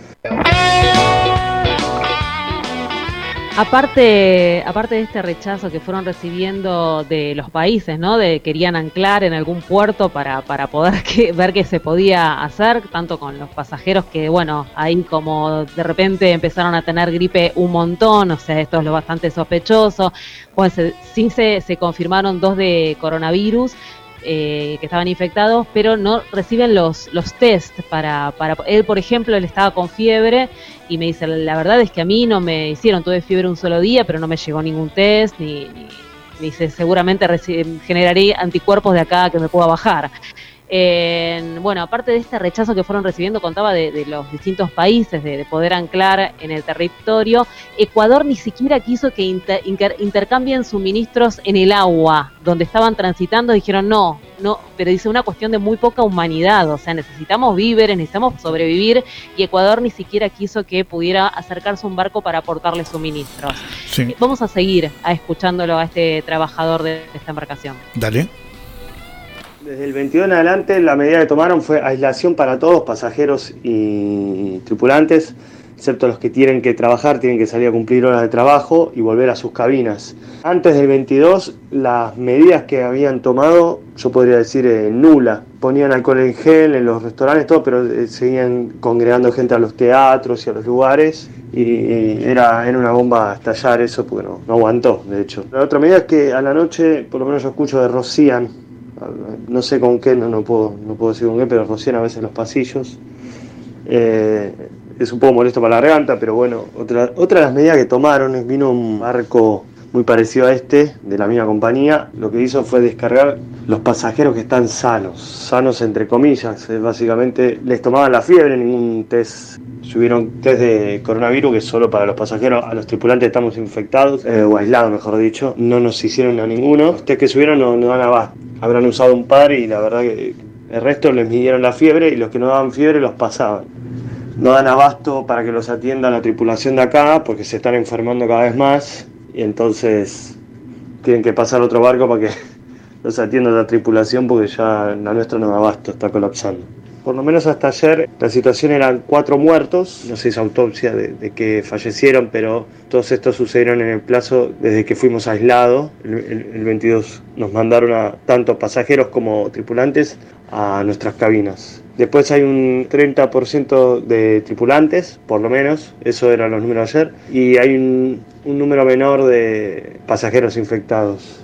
Aparte de este rechazo que fueron recibiendo de los países, ¿no? Querían anclar en algún puerto para poder ver qué se podía hacer, tanto con los pasajeros que, ahí como de repente empezaron a tener gripe un montón, o sea, esto es lo bastante sospechoso. Sí se confirmaron 2 de coronavirus, que estaban infectados, pero no reciben los test para él, por ejemplo, él estaba con fiebre y me dice, la verdad es que a mí no me hicieron, tuve fiebre un solo día, pero no me llegó ningún test, ni dice, seguramente generaré anticuerpos de acá que me pueda bajar. Bueno, aparte de este rechazo que fueron recibiendo, contaba de los distintos países, de poder anclar en el territorio, Ecuador ni siquiera quiso que intercambien suministros en el agua donde estaban transitando. Dijeron no, pero dice una cuestión de muy poca humanidad, o sea, necesitamos víveres, necesitamos sobrevivir, y Ecuador ni siquiera quiso que pudiera acercarse un barco para aportarle suministros. Sí. Vamos a seguir escuchándolo a este trabajador de esta embarcación. Dale. Desde el 22 en adelante la medida que tomaron fue aislación para todos, pasajeros y tripulantes, excepto los que tienen que trabajar, tienen que salir a cumplir horas de trabajo y volver a sus cabinas. Antes del 22, las medidas que habían tomado, yo podría decir nulas. Ponían alcohol en gel en los restaurantes, todo, pero seguían congregando gente a los teatros y a los lugares. Y era una bomba a estallar eso, porque no aguantó, de hecho. La otra medida es que a la noche, por lo menos yo escucho de rocían, no sé con qué, no puedo decir con qué, pero rocían a veces los pasillos. Es un poco molesto para la garganta, pero bueno, otra de las medidas que tomaron, vino un barco muy parecido a este, de la misma compañía. Lo que hizo fue descargar los pasajeros que están sanos entre comillas, básicamente les tomaban la fiebre, ningún test, subieron test de coronavirus, que es solo para los pasajeros, a los tripulantes estamos infectados, o aislados mejor dicho, no nos hicieron a ninguno. Los test que subieron no dan abasto, habrán usado un par y la verdad que el resto les midieron la fiebre y los que no daban fiebre los pasaban. No dan abasto para que los atienda la tripulación de acá, porque se están enfermando cada vez más, y entonces tienen que pasar otro barco para que los atienda la tripulación, porque ya la nuestra no da abasto, está colapsando. Por lo menos hasta ayer la situación eran 4 muertos, no se hizo autopsia de que fallecieron, pero todos estos sucedieron en el plazo desde que fuimos aislados. El 22 nos mandaron a tanto pasajeros como tripulantes a nuestras cabinas. Después hay un 30% de tripulantes, por lo menos, eso eran los números ayer, y hay un número menor de pasajeros infectados.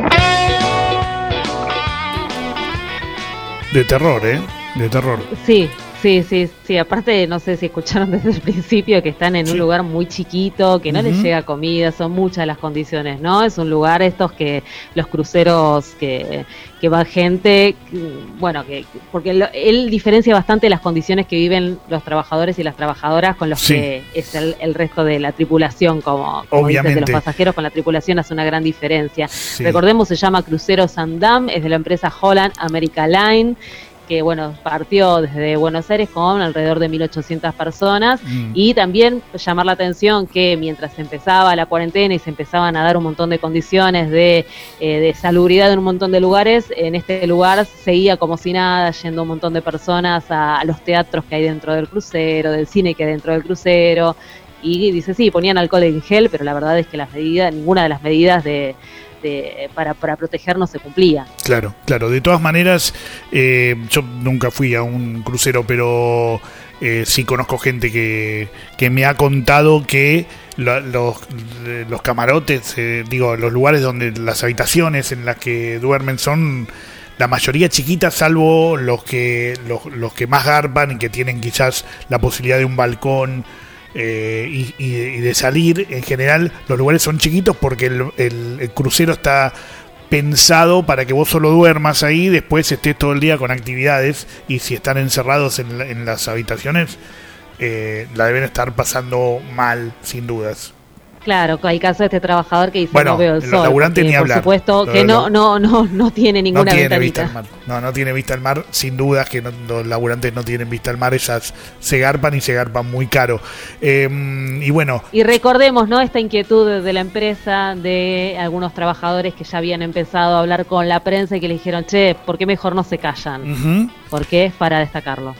De terror, de terror. Sí, aparte no sé si escucharon desde el principio que están en un lugar muy chiquito, que no les llega comida, son muchas las condiciones, ¿no? Es un lugar estos que los cruceros que va gente, bueno, porque él diferencia bastante las condiciones que viven los trabajadores y las trabajadoras con los que es el resto de la tripulación, como dices, de los pasajeros con la tripulación hace una gran diferencia. Sí. Recordemos, se llama Crucero Sandam, es de la empresa Holland America Line, que bueno, partió desde Buenos Aires con alrededor de 1.800 personas, y también llamar la atención que mientras empezaba la cuarentena y se empezaban a dar un montón de condiciones de salubridad en un montón de lugares, en este lugar seguía como si nada, yendo un montón de personas a los teatros que hay dentro del crucero, del cine que hay dentro del crucero, y dice, sí, ponían alcohol en gel, pero la verdad es que ninguna de las medidas para protegernos se cumplía. Claro. De todas maneras, yo nunca fui a un crucero, pero sí conozco gente que me ha contado que los camarotes, los lugares donde las habitaciones en las que duermen son la mayoría chiquitas, salvo los que más garpan y que tienen quizás la posibilidad de un balcón. Y de salir. En general los lugares son chiquitos porque el crucero está pensado para que vos solo duermas ahí, después estés todo el día con actividades, y si están encerrados en las habitaciones la deben estar pasando mal, sin dudas. Claro, hay casos de este trabajador que dice, bueno, no veo el sol. Los laburantes ni hablar. Por supuesto que no tiene ninguna ventanita. Vista al mar. No tiene vista al mar, sin dudas que los laburantes no tienen vista al mar, ellas se garpan y se garpan muy caro. Y bueno. Y recordemos, ¿no?, esta inquietud de la empresa, de algunos trabajadores que ya habían empezado a hablar con la prensa y que le dijeron, che, ¿por qué mejor no se callan? Porque es para destacarlo.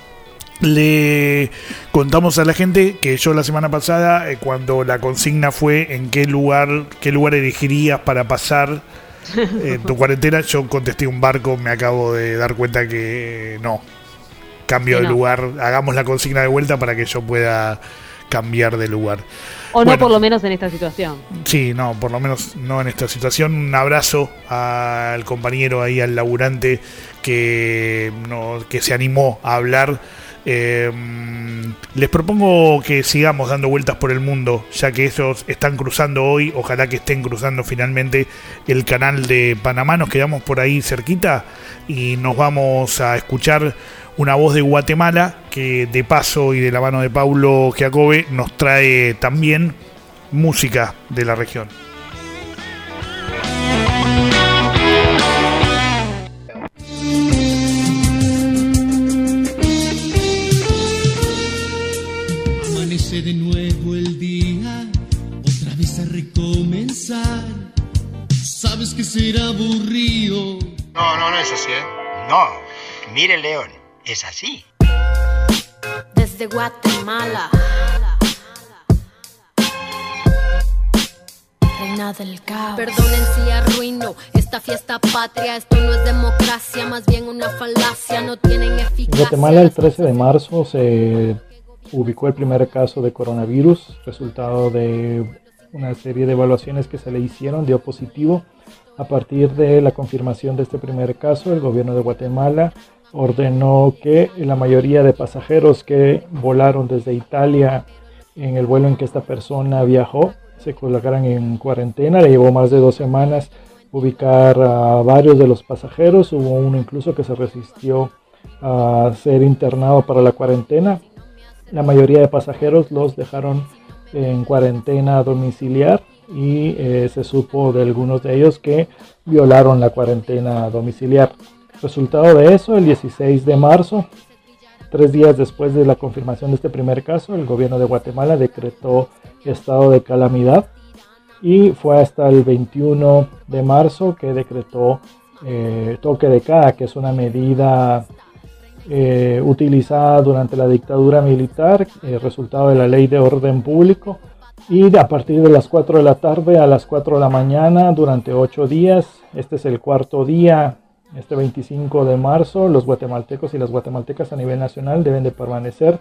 Le contamos a la gente que yo la semana pasada, cuando la consigna fue en qué lugar elegirías para pasar tu cuarentena, yo contesté un barco. Me acabo de dar cuenta que no, cambio de lugar, hagamos la consigna de vuelta para que yo pueda cambiar de lugar. O no, por lo menos en esta situación. Sí, no, por lo menos no en esta situación. Un abrazo al compañero ahí, al laburante que se animó a hablar. Les propongo que sigamos dando vueltas por el mundo, ya que ellos están cruzando hoy, ojalá que estén cruzando finalmente el canal de Panamá. Nos quedamos por ahí cerquita y nos vamos a escuchar una voz de Guatemala que de paso y de la mano de Paulo Giacobbe nos trae también música de la región. Amanece de nuevo el día, otra vez a recomenzar. Sabes que será aburrido. No es así, ¿eh? No, mire León, es así. Desde Guatemala, reina del caos. Perdonen si arruino esta fiesta patria. Esto no es democracia, más bien una falacia. No tienen eficacia. En Guatemala el 13 de marzo se ubicó el primer caso de coronavirus, resultado de una serie de evaluaciones que se le hicieron, dio positivo. A partir de la confirmación de este primer caso, el gobierno de Guatemala ordenó que la mayoría de pasajeros que volaron desde Italia en el vuelo en que esta persona viajó se colocaran en cuarentena. Le llevó más de 2 semanas ubicar a varios de los pasajeros. Hubo uno incluso que se resistió a ser internado para la cuarentena. La mayoría de pasajeros los dejaron en cuarentena domiciliar y se supo de algunos de ellos que violaron la cuarentena domiciliar. Resultado de eso, el 16 de marzo, 3 días después de la confirmación de este primer caso, el gobierno de Guatemala decretó estado de calamidad y fue hasta el 21 de marzo que decretó toque de queda, que es una medida utilizada durante la dictadura militar, resultado de la ley de orden público, y a partir de las 4 de la tarde a las 4 de la mañana durante 8 días, este es el 4º día, este 25 de marzo, los guatemaltecos y las guatemaltecas a nivel nacional deben de permanecer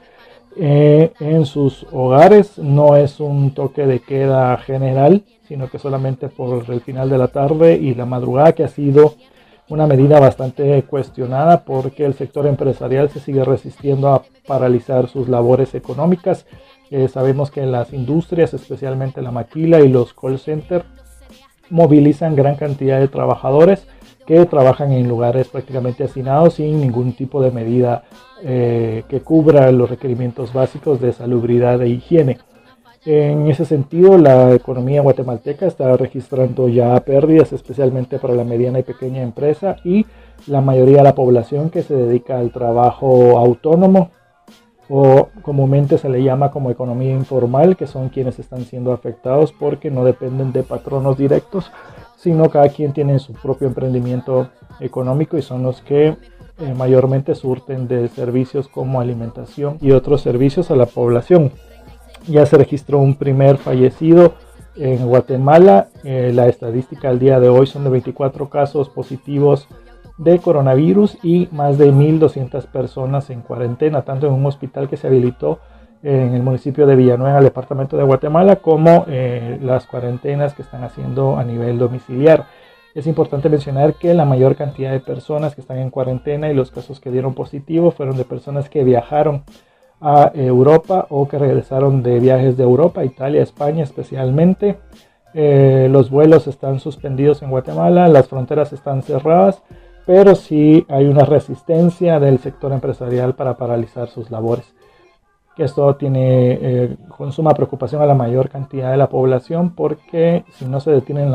en sus hogares. No es un toque de queda general, sino que solamente por el final de la tarde y la madrugada, que ha sido una medida bastante cuestionada porque el sector empresarial se sigue resistiendo a paralizar sus labores económicas. Sabemos que las industrias, especialmente la maquila y los call centers, movilizan gran cantidad de trabajadores que trabajan en lugares prácticamente hacinados sin ningún tipo de medida que cubra los requerimientos básicos de salubridad e higiene. En ese sentido, la economía guatemalteca está registrando ya pérdidas, especialmente para la mediana y pequeña empresa y la mayoría de la población que se dedica al trabajo autónomo, o comúnmente se le llama como economía informal, que son quienes están siendo afectados porque no dependen de patronos directos, sino cada quien tiene su propio emprendimiento económico y son los que mayormente surten de servicios como alimentación y otros servicios a la población. Ya se registró un primer fallecido en Guatemala. La estadística al día de hoy son de 24 casos positivos de coronavirus y más de 1.200 personas en cuarentena, tanto en un hospital que se habilitó en el municipio de Villanueva, en el departamento de Guatemala, como las cuarentenas que están haciendo a nivel domiciliar. Es importante mencionar que la mayor cantidad de personas que están en cuarentena y los casos que dieron positivo fueron de personas que viajaron a Europa o que regresaron de viajes de Europa, Italia, España especialmente. Los vuelos están suspendidos en Guatemala, las fronteras están cerradas, pero sí hay una resistencia del sector empresarial para paralizar sus labores. Esto tiene con suma preocupación a la mayor cantidad de la población, porque si no se detienen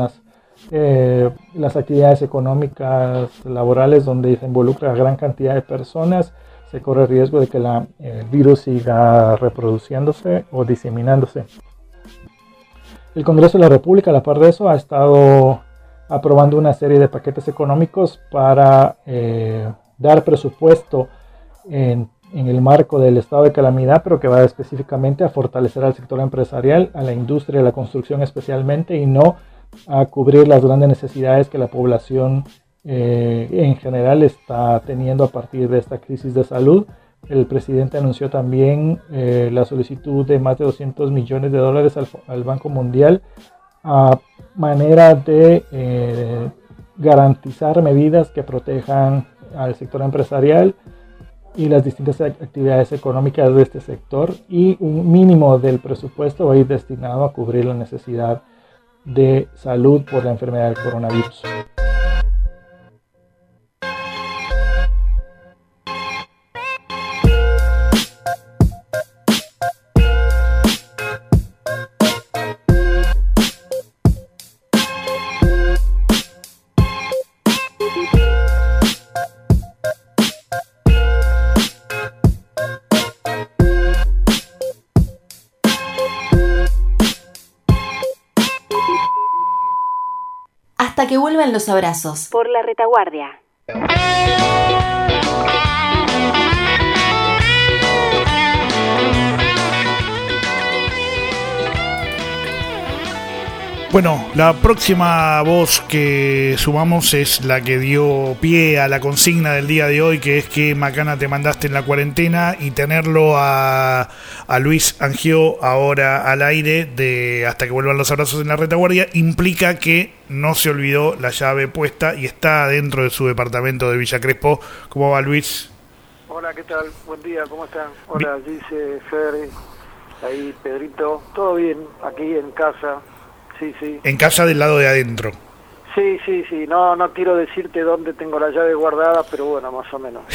las actividades económicas laborales donde se involucra a gran cantidad de personas, se corre el riesgo de que el virus siga reproduciéndose o diseminándose. El Congreso de la República, a la par de eso, ha estado aprobando una serie de paquetes económicos para dar presupuesto en el marco del estado de calamidad, pero que va específicamente a fortalecer al sector empresarial, a la industria de la construcción especialmente, y no a cubrir las grandes necesidades que la población en general está teniendo a partir de esta crisis de salud. El presidente anunció también la solicitud de más de $200 millones al Banco Mundial a manera de garantizar medidas que protejan al sector empresarial y las distintas actividades económicas de este sector, y un mínimo del presupuesto va a ir destinado a cubrir la necesidad de salud por la enfermedad del coronavirus. Hasta que vuelvan los abrazos. Por la retaguardia. Bueno, la próxima voz que sumamos es la que dio pie a la consigna del día de hoy, que es que Macana te mandaste en la cuarentena, y tenerlo a Luis Angió ahora al aire de Hasta que vuelvan los abrazos en la retaguardia implica que no se olvidó la llave puesta y está dentro de su departamento de Villa Crespo. ¿Cómo va, Luis? Hola, ¿qué tal? Buen día, ¿cómo están? Hola, dice Fer, ahí Pedrito, todo bien, aquí en casa. Sí, sí. En casa del lado de adentro. Sí, no quiero decirte dónde tengo la llave guardada, pero bueno, más o menos.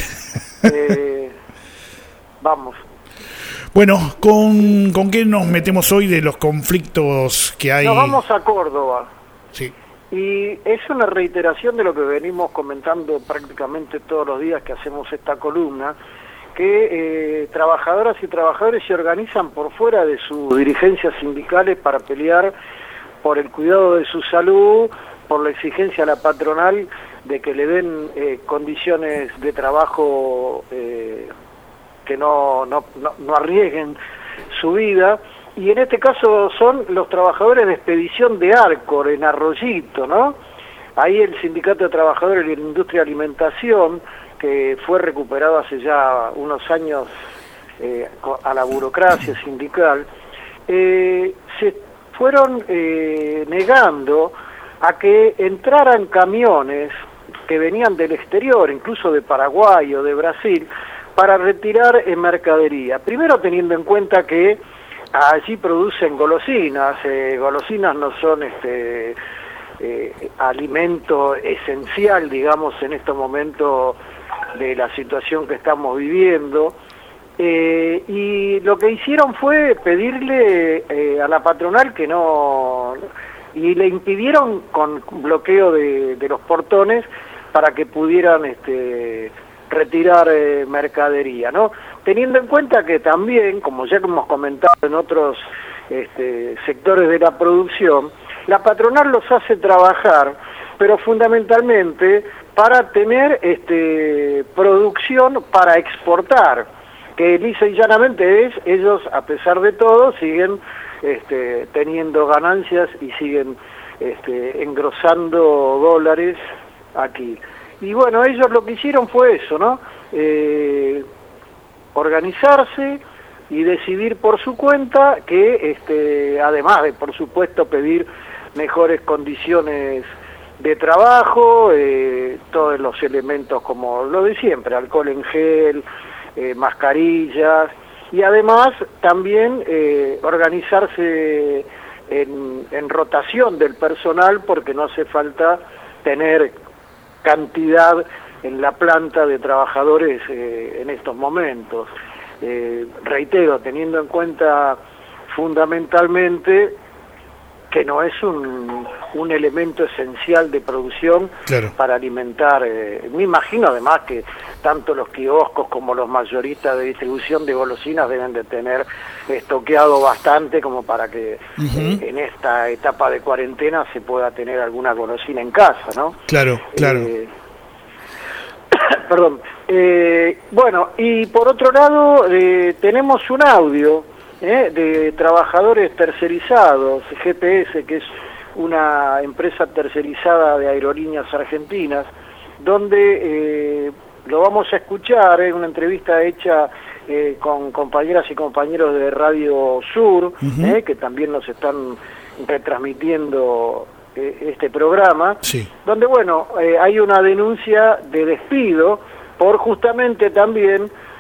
Vamos. Bueno, ¿con qué nos metemos hoy de los conflictos que hay? Nos vamos a Córdoba. Sí. Y es una reiteración de lo que venimos comentando prácticamente todos los días que hacemos esta columna, que trabajadoras y trabajadores se organizan por fuera de sus dirigencias sindicales para pelear por el cuidado de su salud, por la exigencia a la patronal de que le den condiciones de trabajo que no arriesguen su vida. Y en este caso son los trabajadores de expedición de Arcor, en Arroyito, ¿no? Ahí el Sindicato de Trabajadores de la Industria de Alimentación, que fue recuperado hace ya unos años a la burocracia sindical, se fueron negando a que entraran camiones que venían del exterior, incluso de Paraguay o de Brasil, para retirar mercadería. Primero, teniendo en cuenta que allí producen golosinas. Golosinas no son alimento esencial, digamos, en estos momentos de la situación que estamos viviendo. Y lo que hicieron fue pedirle a la patronal que no, y le impidieron con bloqueo de los portones para que pudieran retirar mercadería, ¿no? Teniendo en cuenta que también, como ya hemos comentado en otros sectores de la producción, la patronal los hace trabajar, pero fundamentalmente para tener producción para exportar, que lisa y llanamente ellos, a pesar de todo, siguen teniendo ganancias y siguen engrosando dólares aquí. Y bueno, ellos lo que hicieron fue eso, ¿no? Organizarse y decidir por su cuenta que, además de, por supuesto, pedir mejores condiciones de trabajo, todos los elementos como lo de siempre, alcohol en gel, mascarillas, y además también organizarse en rotación del personal, porque no hace falta tener cantidad en la planta de trabajadores en estos momentos. Reitero, teniendo en cuenta fundamentalmente que no es un elemento esencial de producción, claro, para alimentar. Me imagino además que tanto los kioscos como los mayoristas de distribución de golosinas deben de tener estoqueado bastante como para que en esta etapa de cuarentena se pueda tener alguna golosina en casa, ¿no? Claro, claro. Perdón. Bueno, y por otro lado tenemos un audio de trabajadores tercerizados, GPS, que es una empresa tercerizada de aerolíneas argentinas, donde lo vamos a escuchar, es una entrevista hecha con compañeras y compañeros de Radio Sur, que también nos están retransmitiendo este programa, sí, donde, bueno, hay una denuncia de despido por justamente también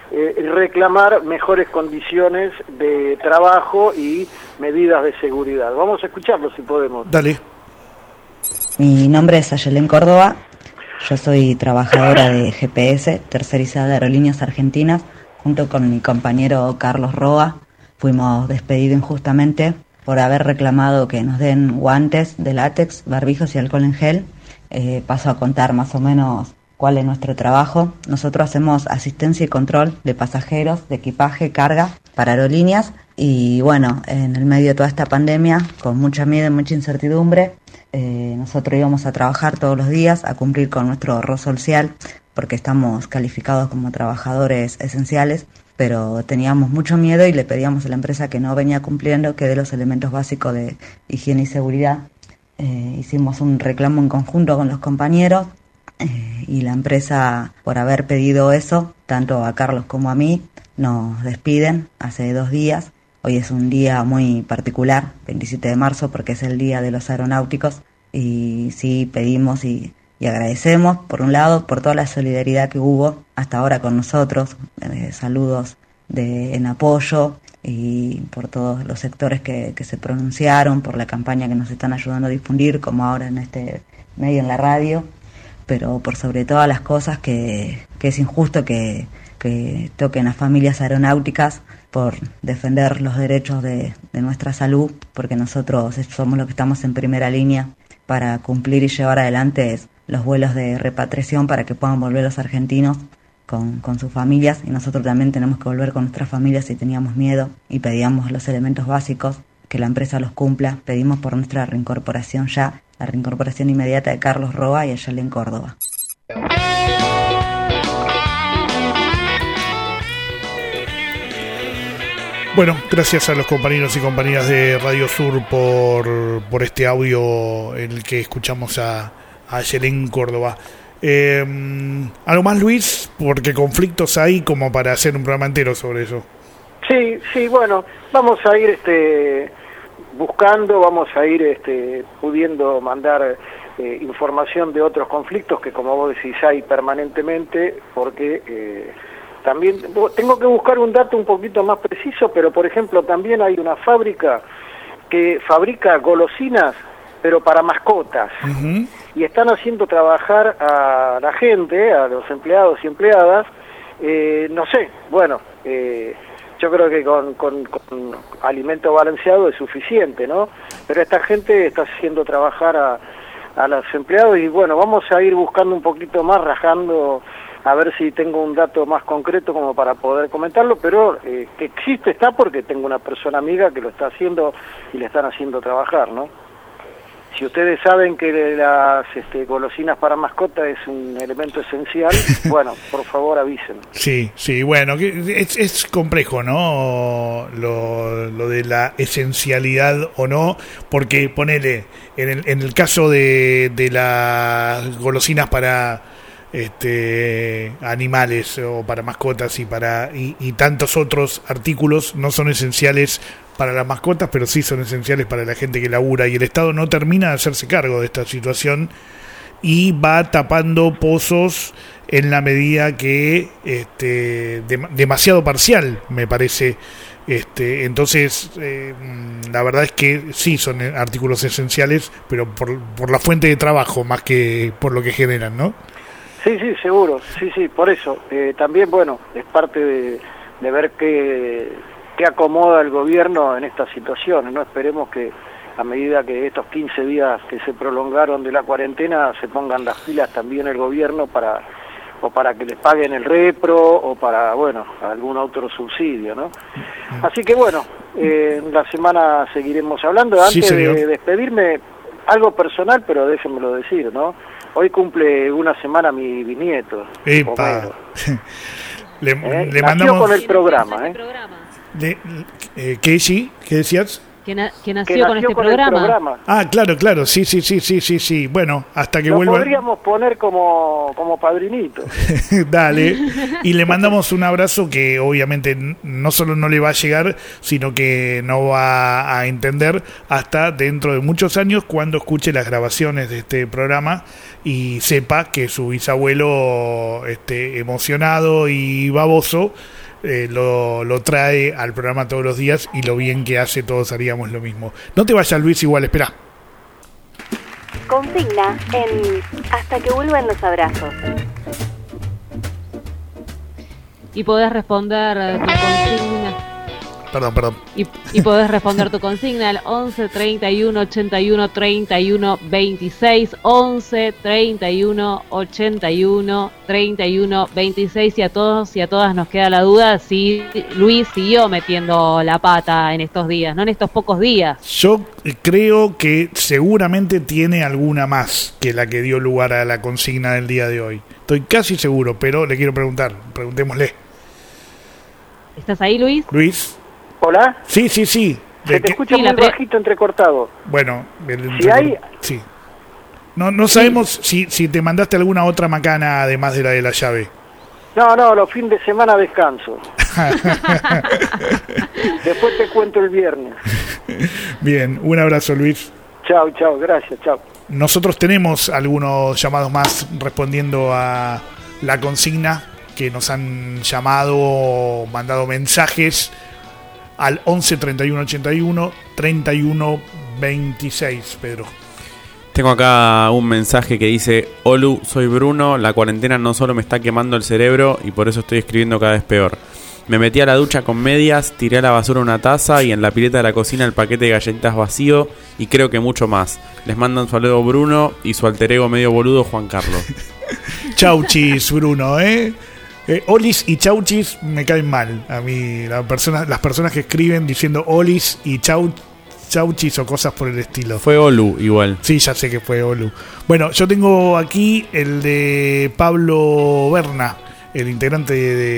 reclamar mejores condiciones de trabajo y medidas de seguridad. Vamos a escucharlo si podemos. Dale. Mi nombre es Ayelén Córdoba, yo soy trabajadora de GPS, tercerizada de Aerolíneas Argentinas, junto con mi compañero Carlos Roa. Fuimos despedidos injustamente por haber reclamado que nos den guantes de látex, barbijos y alcohol en gel. Paso a contar más o menos cuál es nuestro trabajo. Nosotros hacemos asistencia y control de pasajeros, de equipaje, carga para aerolíneas. Y bueno, en el medio de toda esta pandemia, con mucha miedo y mucha incertidumbre, nosotros íbamos a trabajar todos los días, a cumplir con nuestro rol social, porque estamos calificados como trabajadores esenciales, pero teníamos mucho miedo y le pedíamos a la empresa que no venía cumpliendo, que dé los elementos básicos de higiene y seguridad. Hicimos un reclamo en conjunto con los compañeros y la empresa, por haber pedido eso, tanto a Carlos como a mí, nos despiden hace 2 días. Hoy es un día muy particular, 27 de marzo, porque es el Día de los Aeronáuticos, y sí pedimos y agradecemos, por un lado, por toda la solidaridad que hubo hasta ahora con nosotros, saludos en apoyo, y por todos los sectores que se pronunciaron, por la campaña que nos están ayudando a difundir, como ahora en este medio, en la radio, pero por sobre todas las cosas que es injusto que toquen a familias aeronáuticas por defender los derechos de nuestra salud, porque nosotros somos los que estamos en primera línea para cumplir y llevar adelante los vuelos de repatriación para que puedan volver los argentinos con sus familias, y nosotros también tenemos que volver con nuestras familias si teníamos miedo, y pedíamos los elementos básicos, que la empresa los cumpla. Pedimos por nuestra reincorporación ya, la reincorporación inmediata de Carlos Roa y Ayelén Córdoba. Bueno, gracias a los compañeros y compañeras de Radio Sur por este audio en el que escuchamos a Ayelén Córdoba. ¿Algo más, Luis? Porque conflictos hay como para hacer un programa entero sobre eso. Sí, bueno, vamos a ir buscando, vamos a ir pudiendo mandar información de otros conflictos que, como vos decís, hay permanentemente, porque también tengo que buscar un dato un poquito más preciso, pero por ejemplo también hay una fábrica que fabrica golosinas, pero para mascotas. Uh-huh. Y están haciendo trabajar a la gente, a los empleados y empleadas, no sé, bueno, yo creo que con alimento balanceado es suficiente, ¿no? Pero esta gente está haciendo trabajar a los empleados, y bueno, vamos a ir buscando un poquito más, rajando, a ver si tengo un dato más concreto como para poder comentarlo, pero que existe está, porque tengo una persona amiga que lo está haciendo y le están haciendo trabajar, ¿no? Si ustedes saben que las golosinas para mascota es un elemento esencial, bueno, por favor avisen. Sí, bueno, es complejo, ¿no? Lo de la esencialidad o no, porque ponele, en el caso de las golosinas para animales o para mascotas y tantos otros artículos, no son esenciales para las mascotas, pero sí son esenciales para la gente que labura, y el Estado no termina de hacerse cargo de esta situación y va tapando pozos en la medida que demasiado parcial, me parece. Entonces la verdad es que sí son artículos esenciales, pero por la fuente de trabajo más que por lo que generan, ¿no? Sí, seguro, sí, por eso. También, bueno, es parte de ver qué acomoda el gobierno en estas situaciones, ¿no? Esperemos que a medida que estos 15 días que se prolongaron de la cuarentena se pongan las pilas también el gobierno para que les paguen el repro o para, bueno, algún otro subsidio, ¿no? Así que bueno, la semana seguiremos hablando. Antes de despedirme, algo personal, pero déjenmelo decir, ¿no? Hoy cumple una semana mi bisnieto. ¡Epa! Le nació mandamos con el programa, ¿Qué decías? Que nació con este programa. Ah, claro, sí. Bueno, hasta que lo vuelva. Podríamos poner como padrinito. Dale. Y le mandamos un abrazo que obviamente no solo no le va a llegar, sino que no va a entender hasta dentro de muchos años, cuando escuche las grabaciones de este programa y sepa que su bisabuelo emocionado y baboso lo trae al programa todos los días y lo bien que hace, todos haríamos lo mismo. No te vayas, Luis, igual, espera. Consigna en Hasta que vuelvan los abrazos. Y podés responder tu consigna. Perdón. Y podés responder tu consigna al 11 31 81 31 26, 11 31 81 31 26. Y a todos y a todas nos queda la duda si Luis siguió metiendo la pata en estos días, no en estos pocos días. Yo creo que seguramente tiene alguna más que la que dio lugar a la consigna del día de hoy. Estoy casi seguro, pero le quiero preguntar. Preguntémosle. ¿Estás ahí, Luis? Luis. ¿Hola? Sí. Se te escucha muy bajito, entrecortado. Bueno, si hay... Sí. No sabemos si te mandaste alguna otra macana además de la de la llave. No, los fines de semana descanso. Después te cuento el viernes. Bien, un abrazo, Luis. Chao, gracias, chao. Nosotros tenemos algunos llamados más respondiendo a la consigna que nos han llamado o mandado mensajes al 11 31 81 31 26, Pedro. Tengo acá un mensaje que dice: Olu, soy Bruno, la cuarentena no solo me está quemando el cerebro y por eso estoy escribiendo cada vez peor. Me metí a la ducha con medias, tiré a la basura una taza y en la pileta de la cocina el paquete de galletitas vacío y creo que mucho más. Les manda un saludo Bruno y su alter ego medio boludo Juan Carlos. Chauchis, Bruno, Olis y chauchis me caen mal. A mí las personas que escriben diciendo olis y chauchis o cosas por el estilo. Fue Olu igual. Sí, ya sé que fue Olu. Bueno, yo tengo aquí el de Pablo Berna, el integrante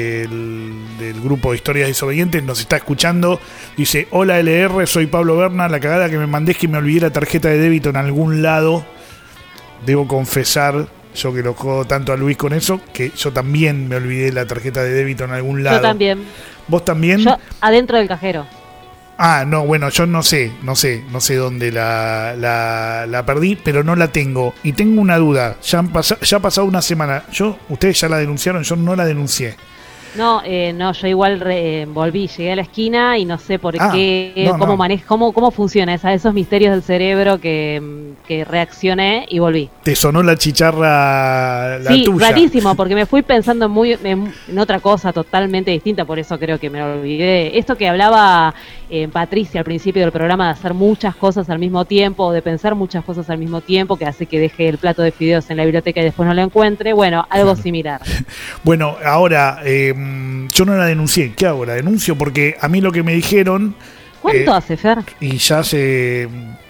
del grupo de Historias Desobedientes, nos está escuchando. Dice: hola LR, soy Pablo Berna. La cagada que me mandé es que me olvidé la tarjeta de débito en algún lado. Debo confesar, yo que lo juego tanto a Luis con eso, que yo también me olvidé la tarjeta de débito en algún lado. Yo también. ¿Vos también? Yo adentro del cajero. Ah, no, bueno, yo no sé dónde la perdí, pero no la tengo. Y tengo una duda, ya ha pasado una semana. Ustedes ya la denunciaron, yo no la denuncié. No, yo igual volví, llegué a la esquina y no sé por qué, cómo funciona esos misterios del cerebro que reaccioné y volví. ¿Te sonó la chicharra sí, tuya? Sí, rarísimo, porque me fui pensando en otra cosa totalmente distinta, por eso creo que me olvidé. Esto que hablaba Patricia al principio del programa, de hacer muchas cosas al mismo tiempo, o de pensar muchas cosas al mismo tiempo, que hace que deje el plato de fideos en la biblioteca y después no lo encuentre. Bueno, algo similar. Bueno, ahora... yo no la denuncié. ¿Qué hago? La denuncio porque a mí lo que me dijeron... ¿Cuánto hace, Fer? Y ya hace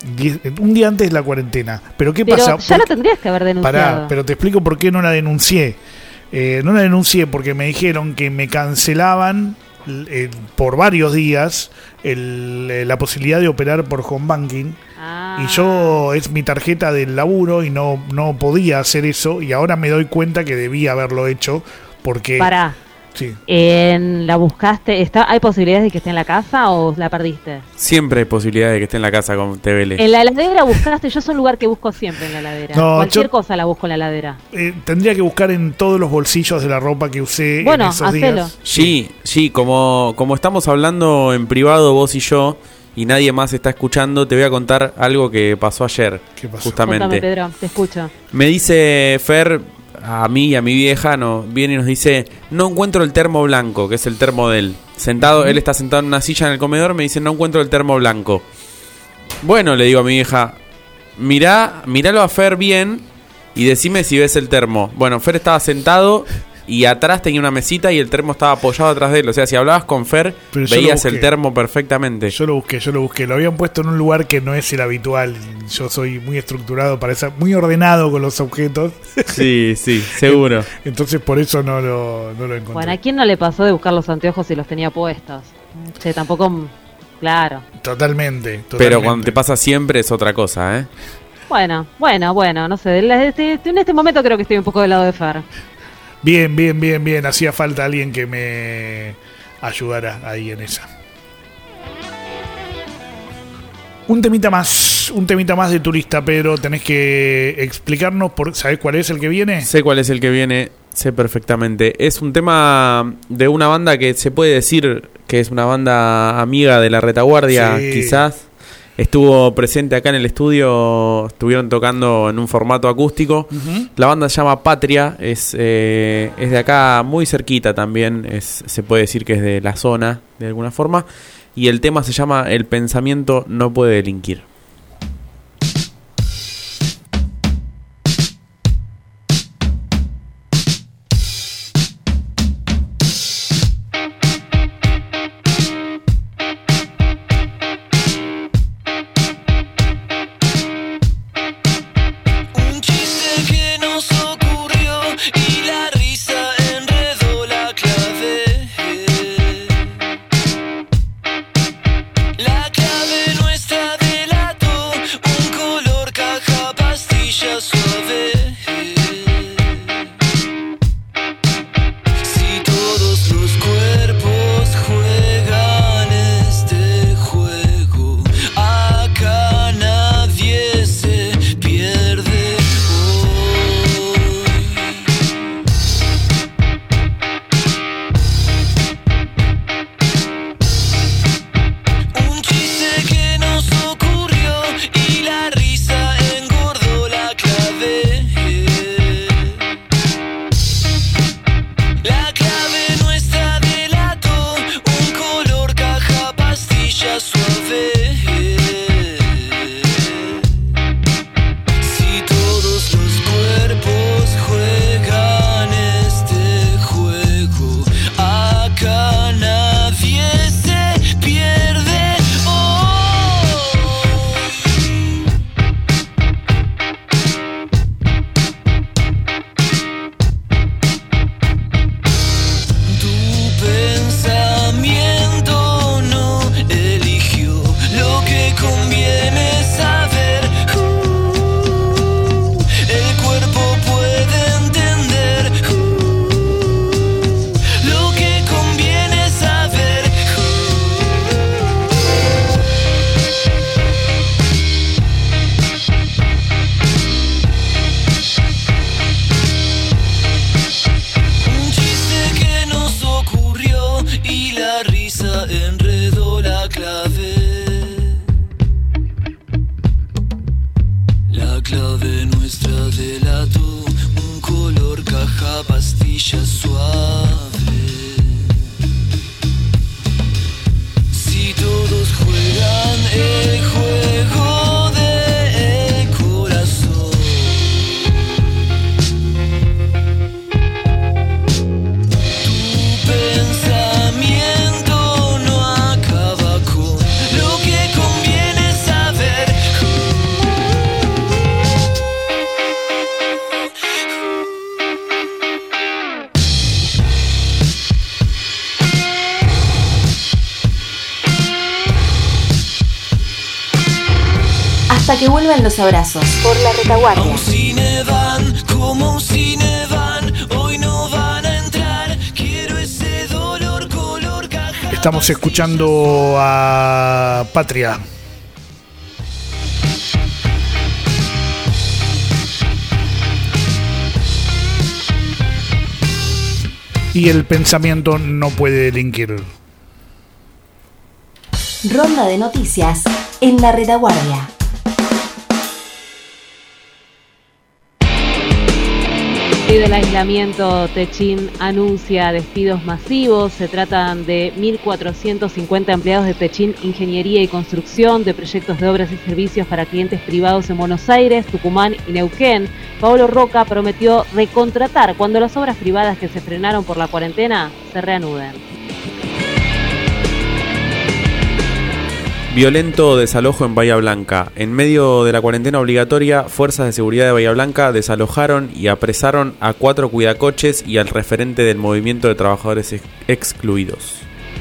un día antes de la cuarentena. ¿Pero qué pasa? Ya la tendrías que haber denunciado. Pará, pero te explico por qué no la denuncié. No la denuncié porque me dijeron que me cancelaban por varios días la posibilidad de operar por home banking. Y yo es mi tarjeta del laburo y no podía hacer eso. Y ahora me doy cuenta que debía haberlo hecho porque... Pará. Sí. ¿La buscaste? ¿Hay posibilidades de que esté en la casa o la perdiste? Siempre hay posibilidades de que esté en la casa con TVL. ¿En la heladera buscaste? Yo es un lugar que busco siempre en la heladera. Cualquier cosa la busco en la heladera. Tendría que buscar en todos los bolsillos de la ropa que usé en esos días. Sí, como estamos hablando en privado vos y yo y nadie más está escuchando, te voy a contar algo que pasó ayer. ¿Qué pasó? Justamente. Contame, Pedro, te escucho. Me dice Fer... A mí y a mi vieja viene y nos dice: no encuentro el termo blanco, que es el termo de él. Él está sentado en una silla en el comedor, me dice: no encuentro el termo blanco. Bueno, le digo a mi vieja: míralo a Fer bien y decime si ves el termo. Bueno, Fer estaba sentado y atrás tenía una mesita y el termo estaba apoyado atrás de él. O sea, si hablabas con Fer, veías el termo perfectamente. Yo lo busqué. Lo habían puesto en un lugar que no es el habitual. Yo soy muy estructurado muy ordenado con los objetos. Sí, seguro. Entonces por eso no lo encontré. Bueno, ¿a quién no le pasó de buscar los anteojos si los tenía puestos? Tampoco, claro. Totalmente. Pero cuando te pasa siempre es otra cosa, ¿eh? Bueno, no sé. En este momento creo que estoy un poco del lado de Fer. Bien. Hacía falta alguien que me ayudara ahí en esa. Un temita más de turista, Pedro. Tenés que explicarnos, ¿sabés cuál es el que viene? Sé cuál es el que viene. Sé perfectamente. Es un tema de una banda que se puede decir que es una banda amiga de La Retaguardia, Sí. quizás. Estuvo presente acá en el estudio, estuvieron tocando en un formato acústico. Ujú. La banda se llama Patria, es de acá muy cerquita también, se puede decir que es de la zona de alguna forma. Y el tema se llama El pensamiento no puede delinquir. Un chiste que nos ocurrió y la risa enredó la clave. La clave nuestra delató un color caja pastilla suave. Si todos los cuerpos juegan este juego, acá nadie se pierde hoy. Un chiste que nos ocurrió y la risa engordó la clave. La clave nuestra delató un color caja pastilla suave. Si todos los cuerpos juegan este juego, acá nadie se pierde hoy. Tu pensamiento no eligió lo que conviene saber. El cuerpo puede entender lo que conviene saber. Un chiste que nos ocurrió y la risa enredó la clave. La clave nuestra delató un color caja pastilla suave. Si todos juegan el juego del corazón, tu pensamiento no acaba con lo que conviene saber. Hasta que vuelvan los abrazos. Por La Retaguardia. Un cine van, como un cine van, hoy no van a entrar. Quiero ese dolor color caja. Estamos escuchando a Patria. Y el pensamiento no puede delinquir. Ronda de noticias en La Retaguardia. Debido al aislamiento, Techin anuncia despidos masivos. Se tratan de 1.450 empleados de Techin Ingeniería y Construcción de proyectos de obras y servicios para clientes privados en Buenos Aires, Tucumán y Neuquén. Pablo Roca prometió recontratar cuando las obras privadas que se frenaron por la cuarentena se reanuden. Violento desalojo en Bahía Blanca. En medio de la cuarentena obligatoria, fuerzas de seguridad de Bahía Blanca desalojaron y apresaron a 4 cuidacoches y al referente del movimiento de trabajadores excluidos.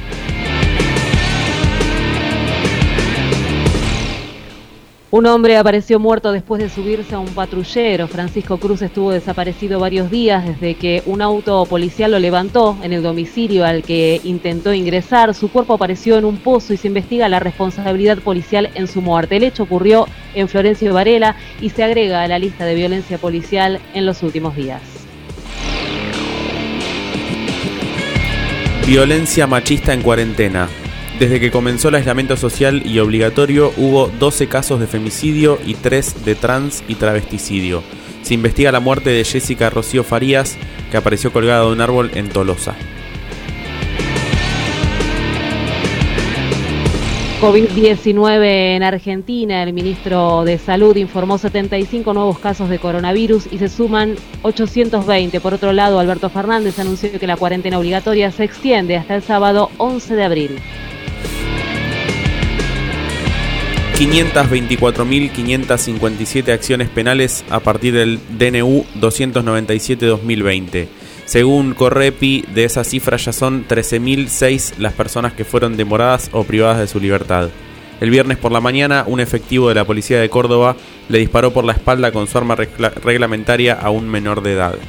Un hombre apareció muerto después de subirse a un patrullero. Francisco Cruz estuvo desaparecido varios días desde que un auto policial lo levantó en el domicilio al que intentó ingresar. Su cuerpo apareció en un pozo y se investiga la responsabilidad policial en su muerte. El hecho ocurrió en Florencio Varela y se agrega a la lista de violencia policial en los últimos días. Violencia machista en cuarentena. Desde que comenzó el aislamiento social y obligatorio hubo 12 casos de femicidio y 3 de trans y travesticidio. Se investiga la muerte de Jessica Rocío Farías, que apareció colgada de un árbol en Tolosa. COVID-19 en Argentina. El ministro de Salud informó 75 nuevos casos de coronavirus y se suman 820. Por otro lado, Alberto Fernández anunció que la cuarentena obligatoria se extiende hasta el sábado 11 de abril. 524.557 acciones penales a partir del DNU 297-2020. Según Correpi, de esa cifra ya son 13.006 las personas que fueron demoradas o privadas de su libertad. El viernes por la mañana, un efectivo de la policía de Córdoba le disparó por la espalda con su arma reglamentaria a un menor de edad.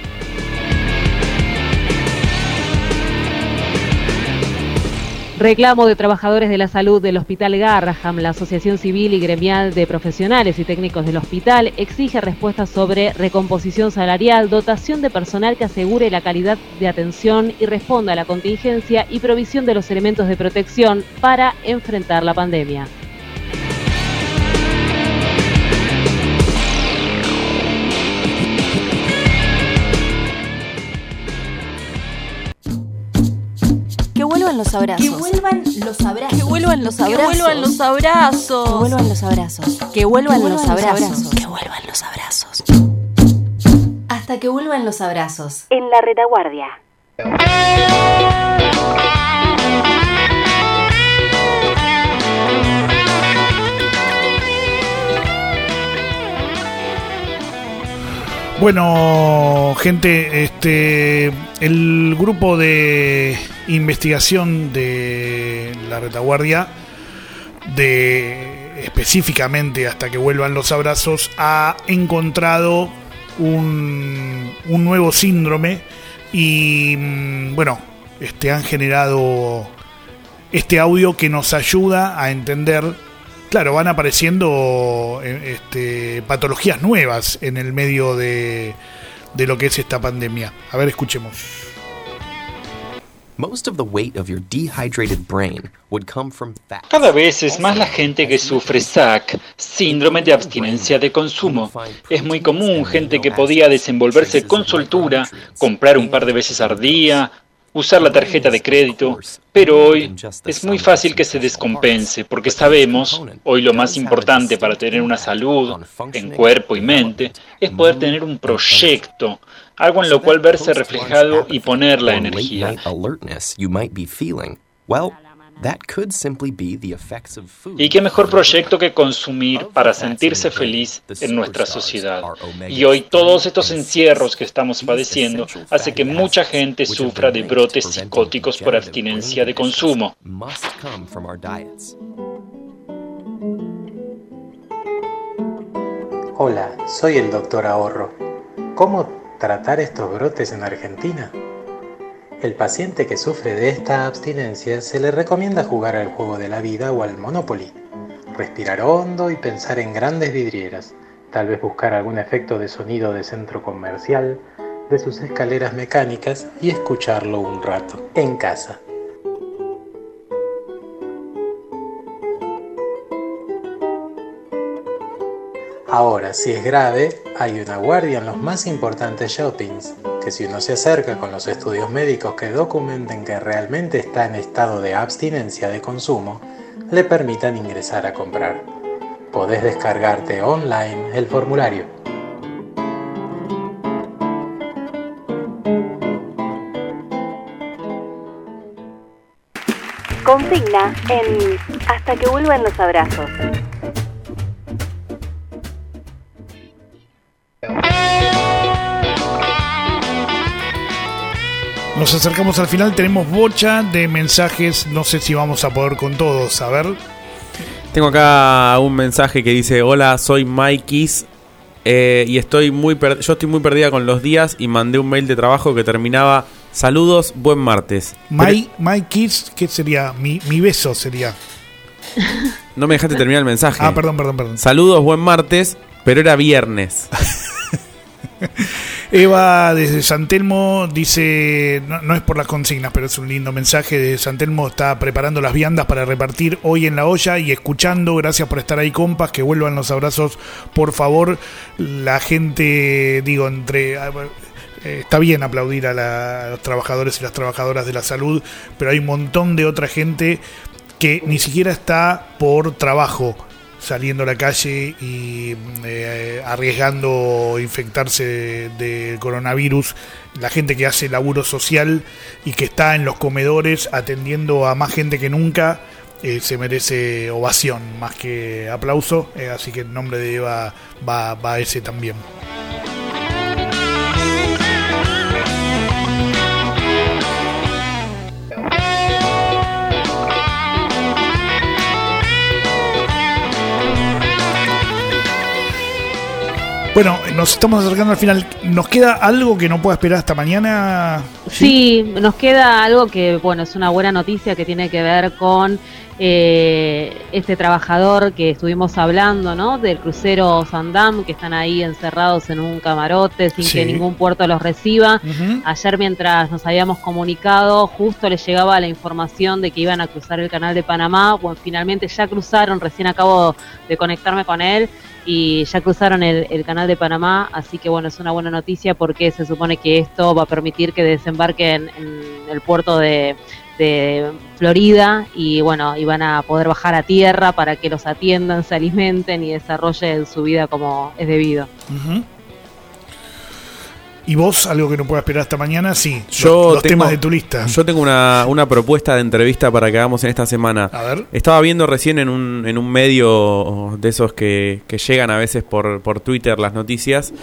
Reclamo de trabajadores de la salud del Hospital Garraham. La Asociación Civil y Gremial de Profesionales y Técnicos del hospital exige respuestas sobre recomposición salarial, dotación de personal que asegure la calidad de atención y responda a la contingencia y provisión de los elementos de protección para enfrentar la pandemia. Que vuelvan los abrazos. Que vuelvan los abrazos. Que vuelvan los abrazos. Que vuelvan los abrazos. Que vuelvan los abrazos. Que vuelvan los abrazos. Que vuelvan los abrazos. Hasta que vuelvan los abrazos. En la retaguardia. Bueno, gente, el grupo de investigación de la retaguardia, específicamente Hasta que vuelvan los abrazos, ha encontrado un nuevo síndrome y, bueno, han generado este audio que nos ayuda a entender. Claro, van apareciendo patologías nuevas en el medio de lo que es esta pandemia. A ver, escuchemos. Cada vez es más la gente que sufre SAC, síndrome de abstinencia de consumo. Es muy común gente que podía desenvolverse con soltura, comprar un par de veces al día, usar la tarjeta de crédito, pero hoy es muy fácil que se descompense, porque sabemos, hoy lo más importante para tener una salud en cuerpo y mente, es poder tener un proyecto, algo en lo cual verse reflejado y poner la energía. ¿Y qué mejor proyecto que consumir para sentirse feliz en nuestra sociedad? Y hoy todos estos encierros que estamos padeciendo hace que mucha gente sufra de brotes psicóticos por abstinencia de consumo. Hola, soy el Dr. Ahorro. ¿Cómo tratar estos brotes en Argentina? El paciente que sufre de esta abstinencia se le recomienda jugar al juego de la vida o al Monopoly, respirar hondo y pensar en grandes vidrieras, tal vez buscar algún efecto de sonido de centro comercial, de sus escaleras mecánicas y escucharlo un rato, en casa. Ahora, si es grave, hay una guardia en los más importantes shoppings, que si uno se acerca con los estudios médicos que documenten que realmente está en estado de abstinencia de consumo, le permitan ingresar a comprar. Podés descargarte online el formulario. Consigna en Hasta que vuelvan los abrazos. Nos acercamos al final, tenemos bocha de mensajes, no sé si vamos a poder con todos, a ver. Tengo acá un mensaje que dice: hola, soy Maikis y yo estoy muy perdida con los días y mandé un mail de trabajo que terminaba: saludos, buen martes. Maikis, ¿qué sería? Mi beso sería. No me dejaste terminar el mensaje. Perdón. Saludos, buen martes, pero era viernes. Eva desde San Telmo dice, no es por las consignas, pero es un lindo mensaje. De San Telmo está preparando las viandas para repartir hoy en la olla y escuchando. Gracias por estar ahí, compas, que vuelvan los abrazos, por favor. La gente, digo, está bien aplaudir a los trabajadores y las trabajadoras de la salud, pero hay un montón de otra gente que ni siquiera está por trabajo saliendo a la calle y arriesgando infectarse del coronavirus. La gente que hace laburo social y que está en los comedores atendiendo a más gente que nunca, se merece ovación más que aplauso, así que en nombre de Eva va ese también. Bueno, nos estamos acercando al final. ¿Nos queda algo que no pueda esperar hasta mañana? Sí, nos queda algo que, bueno, es una buena noticia que tiene que ver con este trabajador que estuvimos hablando, ¿no? Del crucero Sandam, que están ahí encerrados en un camarote sin que ningún puerto los reciba. Ayer, mientras nos habíamos comunicado, justo les llegaba la información de que iban a cruzar el canal de Panamá. Bueno, finalmente ya cruzaron, recién acabo de conectarme con él y ya cruzaron el canal de Panamá, así que bueno, es una buena noticia porque se supone que esto va a permitir que desembarquen en el puerto de Florida y bueno, y van a poder bajar a tierra para que los atiendan, se alimenten y desarrollen su vida como es debido. ¿Y vos, algo que no pueda esperar hasta mañana? Sí, los temas de tu lista. Yo tengo una propuesta de entrevista para que hagamos en esta semana. A ver. Estaba viendo recién en un medio de esos que llegan a veces por Twitter las noticias,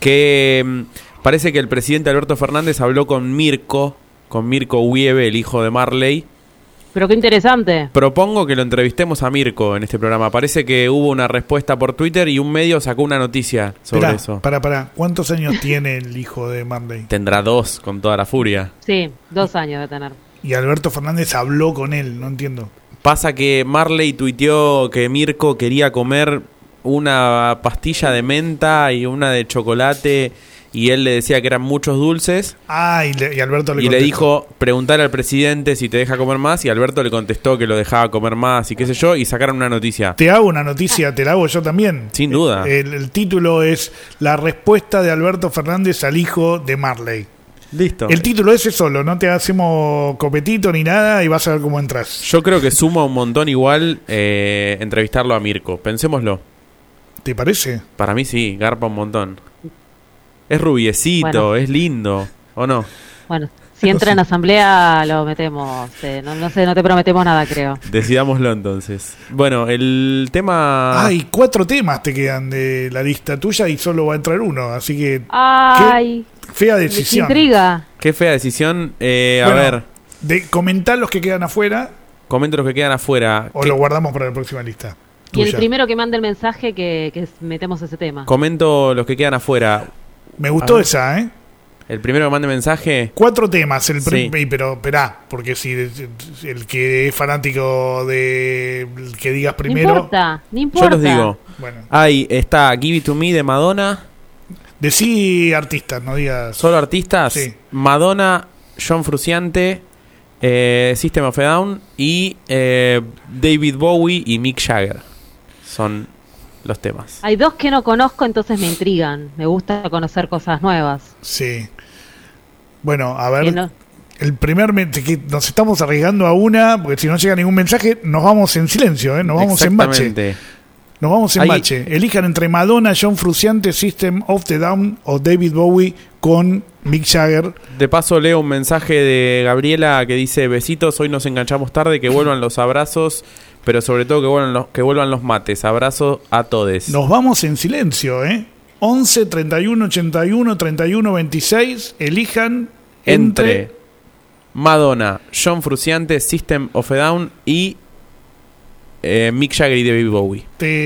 que parece que el presidente Alberto Fernández habló con Mirko Wiebe, el hijo de Marley. Pero qué interesante. Propongo que lo entrevistemos a Mirko en este programa. Parece que hubo una respuesta por Twitter y un medio sacó una noticia sobre eso. Para. ¿Cuántos años tiene el hijo de Marley? Tendrá 2, con toda la furia. Sí, 2 años de tener. Y Alberto Fernández habló con él, no entiendo. Pasa que Marley tuiteó que Mirko quería comer una pastilla de menta y una de chocolate, y él le decía que eran muchos dulces. Y Alberto le dijo, preguntar al presidente si te deja comer más, y Alberto le contestó que lo dejaba comer más y qué sé yo, y sacaron una noticia. Te hago una noticia, te la hago yo también. Sin duda. El título es La respuesta de Alberto Fernández al hijo de Marley. Listo. El título ese solo, no te hacemos copetito ni nada y vas a ver cómo entras. Yo creo que suma un montón igual entrevistarlo a Mirko. Pensémoslo. ¿Te parece? Para mí sí, garpa un montón. Es rubiecito, bueno. Es lindo, ¿o no? Bueno, si entra en asamblea lo metemos. No sé, no te prometemos nada, creo. Decidámoslo entonces. Bueno, el tema... 4 temas te quedan de la lista tuya y solo va a entrar uno, así que... ¡Ay! Qué fea decisión. ¡Qué intriga! Qué fea decisión. A ver... Comentar los que quedan afuera. Comento los que quedan afuera. O lo guardamos para la próxima lista. Y el primero que mande el mensaje que metemos ese tema. Comento los que quedan afuera. Me gustó esa, ¿eh? El primero que mande mensaje. 4 temas, pero esperá, porque si el que es fanático de el que digas primero. No importa. Yo los digo. Bueno. Ahí está Give It To Me de Madonna. Decí artistas, no digas. ¿Solo artistas? Sí. Madonna, John Frusciante, System of a Down y David Bowie y Mick Jagger. Son los temas. Hay 2 que no conozco, entonces me intrigan. Me gusta conocer cosas nuevas. Sí. Bueno, a ver. El primer que nos estamos arriesgando a una, porque si no llega ningún mensaje, nos vamos en silencio, nos vamos en bache. Nos vamos en bache. Elijan entre Madonna, John Frusciante, System of the Down o David Bowie con Mick Jagger. De paso leo un mensaje de Gabriela que dice: besitos, hoy nos enganchamos tarde, que vuelvan los abrazos, pero sobre todo que vuelvan los mates. Abrazo a todes. Nos vamos en silencio, 11 31 81 31 26. Elijan entre Madonna, John Frusciante, System of a Down y Mick Jagger y David Bowie.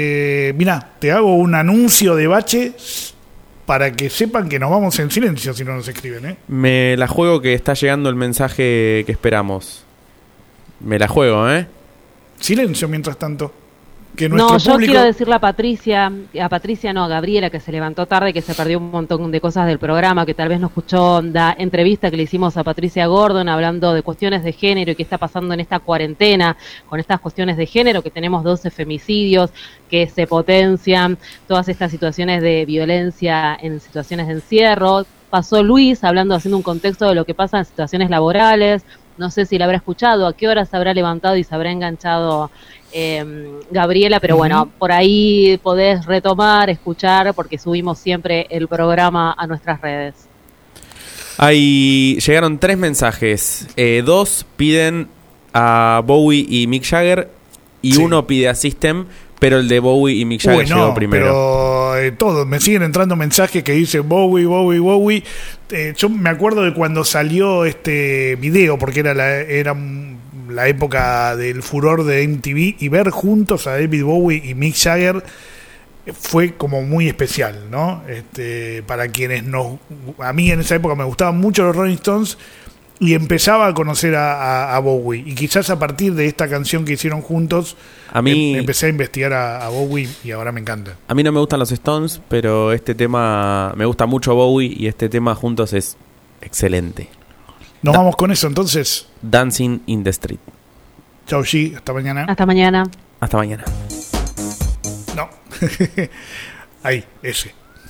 Te hago un anuncio de bache para que sepan que nos vamos en silencio si no nos escriben, Me la juego que está llegando el mensaje que esperamos. Me la juego, Silencio mientras tanto. que nuestro yo público... quiero decirle a Patricia no, a Gabriela, que se levantó tarde, que se perdió un montón de cosas del programa, que tal vez no escuchó la entrevista que le hicimos a Patricia Gordon hablando de cuestiones de género y qué está pasando en esta cuarentena con estas cuestiones de género, que tenemos 12 femicidios, que se potencian todas estas situaciones de violencia en situaciones de encierro. Pasó Luis haciendo un contexto de lo que pasa en situaciones laborales. No sé si la habrá escuchado, a qué hora se habrá levantado y se habrá enganchado Gabriela, pero bueno, por ahí podés retomar, escuchar, porque subimos siempre el programa a nuestras redes. Llegaron 3 mensajes. 2 piden a Bowie y Mick Jagger y uno pide a System, pero el de Bowie y Mick Jagger llegó primero. Pero todos, me siguen entrando mensajes que dicen Bowie. Yo me acuerdo de cuando salió este video, porque era la época del furor de MTV, y ver juntos a David Bowie y Mick Jagger fue como muy especial, ¿no? Para quienes a mí en esa época me gustaban mucho los Rolling Stones y empezaba a conocer a Bowie, y quizás a partir de esta canción que hicieron juntos a mí empecé a investigar a Bowie y ahora me encanta. A mí no me gustan los Stones, pero este tema me gusta mucho Bowie y este tema juntos es excelente. Nos vamos con eso entonces. Dancing in the Street. Chau, G. Hasta mañana. Hasta mañana. Hasta mañana. No. Ahí, ese.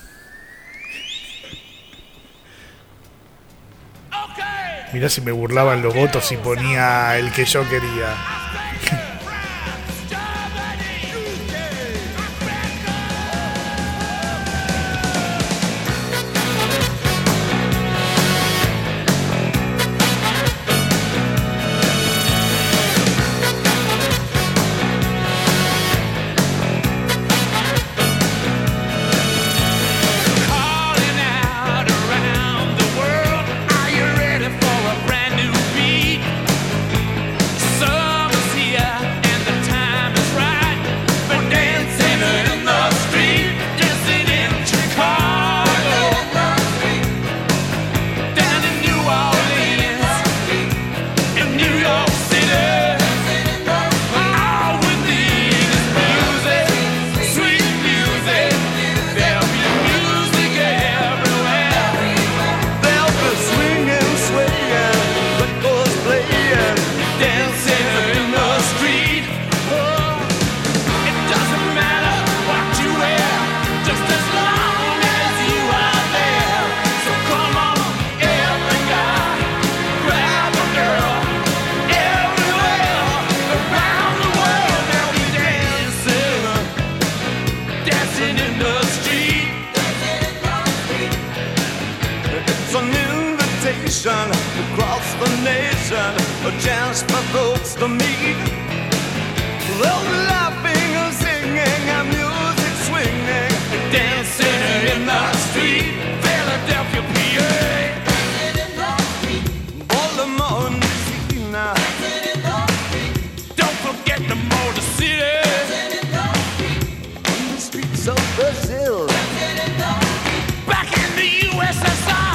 Mirá si me burlaban los votos y ponía el que yo quería. Across the nation, a chance for folks to meet. They'll be laughing and singing and music swinging, dancing in the street, Philadelphia, PA. Baltimore, Messina. Don't forget the Motor City. In the streets of Brazil. Back in the USSR.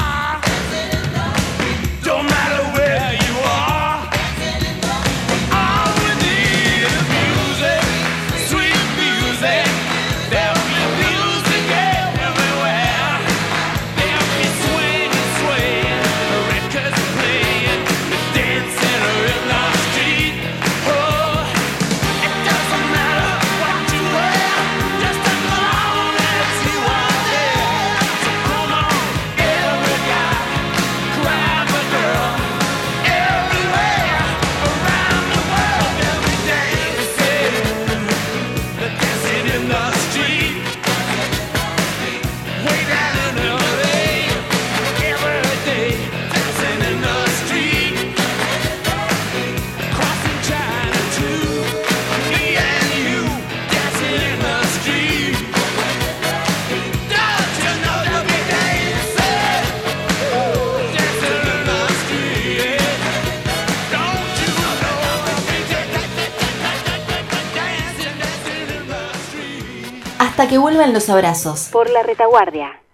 Don't matter where you are, all we need is music, sweet music. There'll be music everywhere. There'll be swaying, records playing, dancing in the street. Oh, it doesn't matter what you wear, just as long as you are there. So come on, every guy, grab a girl. Everywhere around the world, they'll be dancing in the street. Way down in LA, every day, dancing in the street. Crossing China too, me and you, dancing in the street. Don't you know they'll be dancing in the street? Don't you know they'll be dancing in the street? Hasta que vuelvan los abrazos. Por la retaguardia.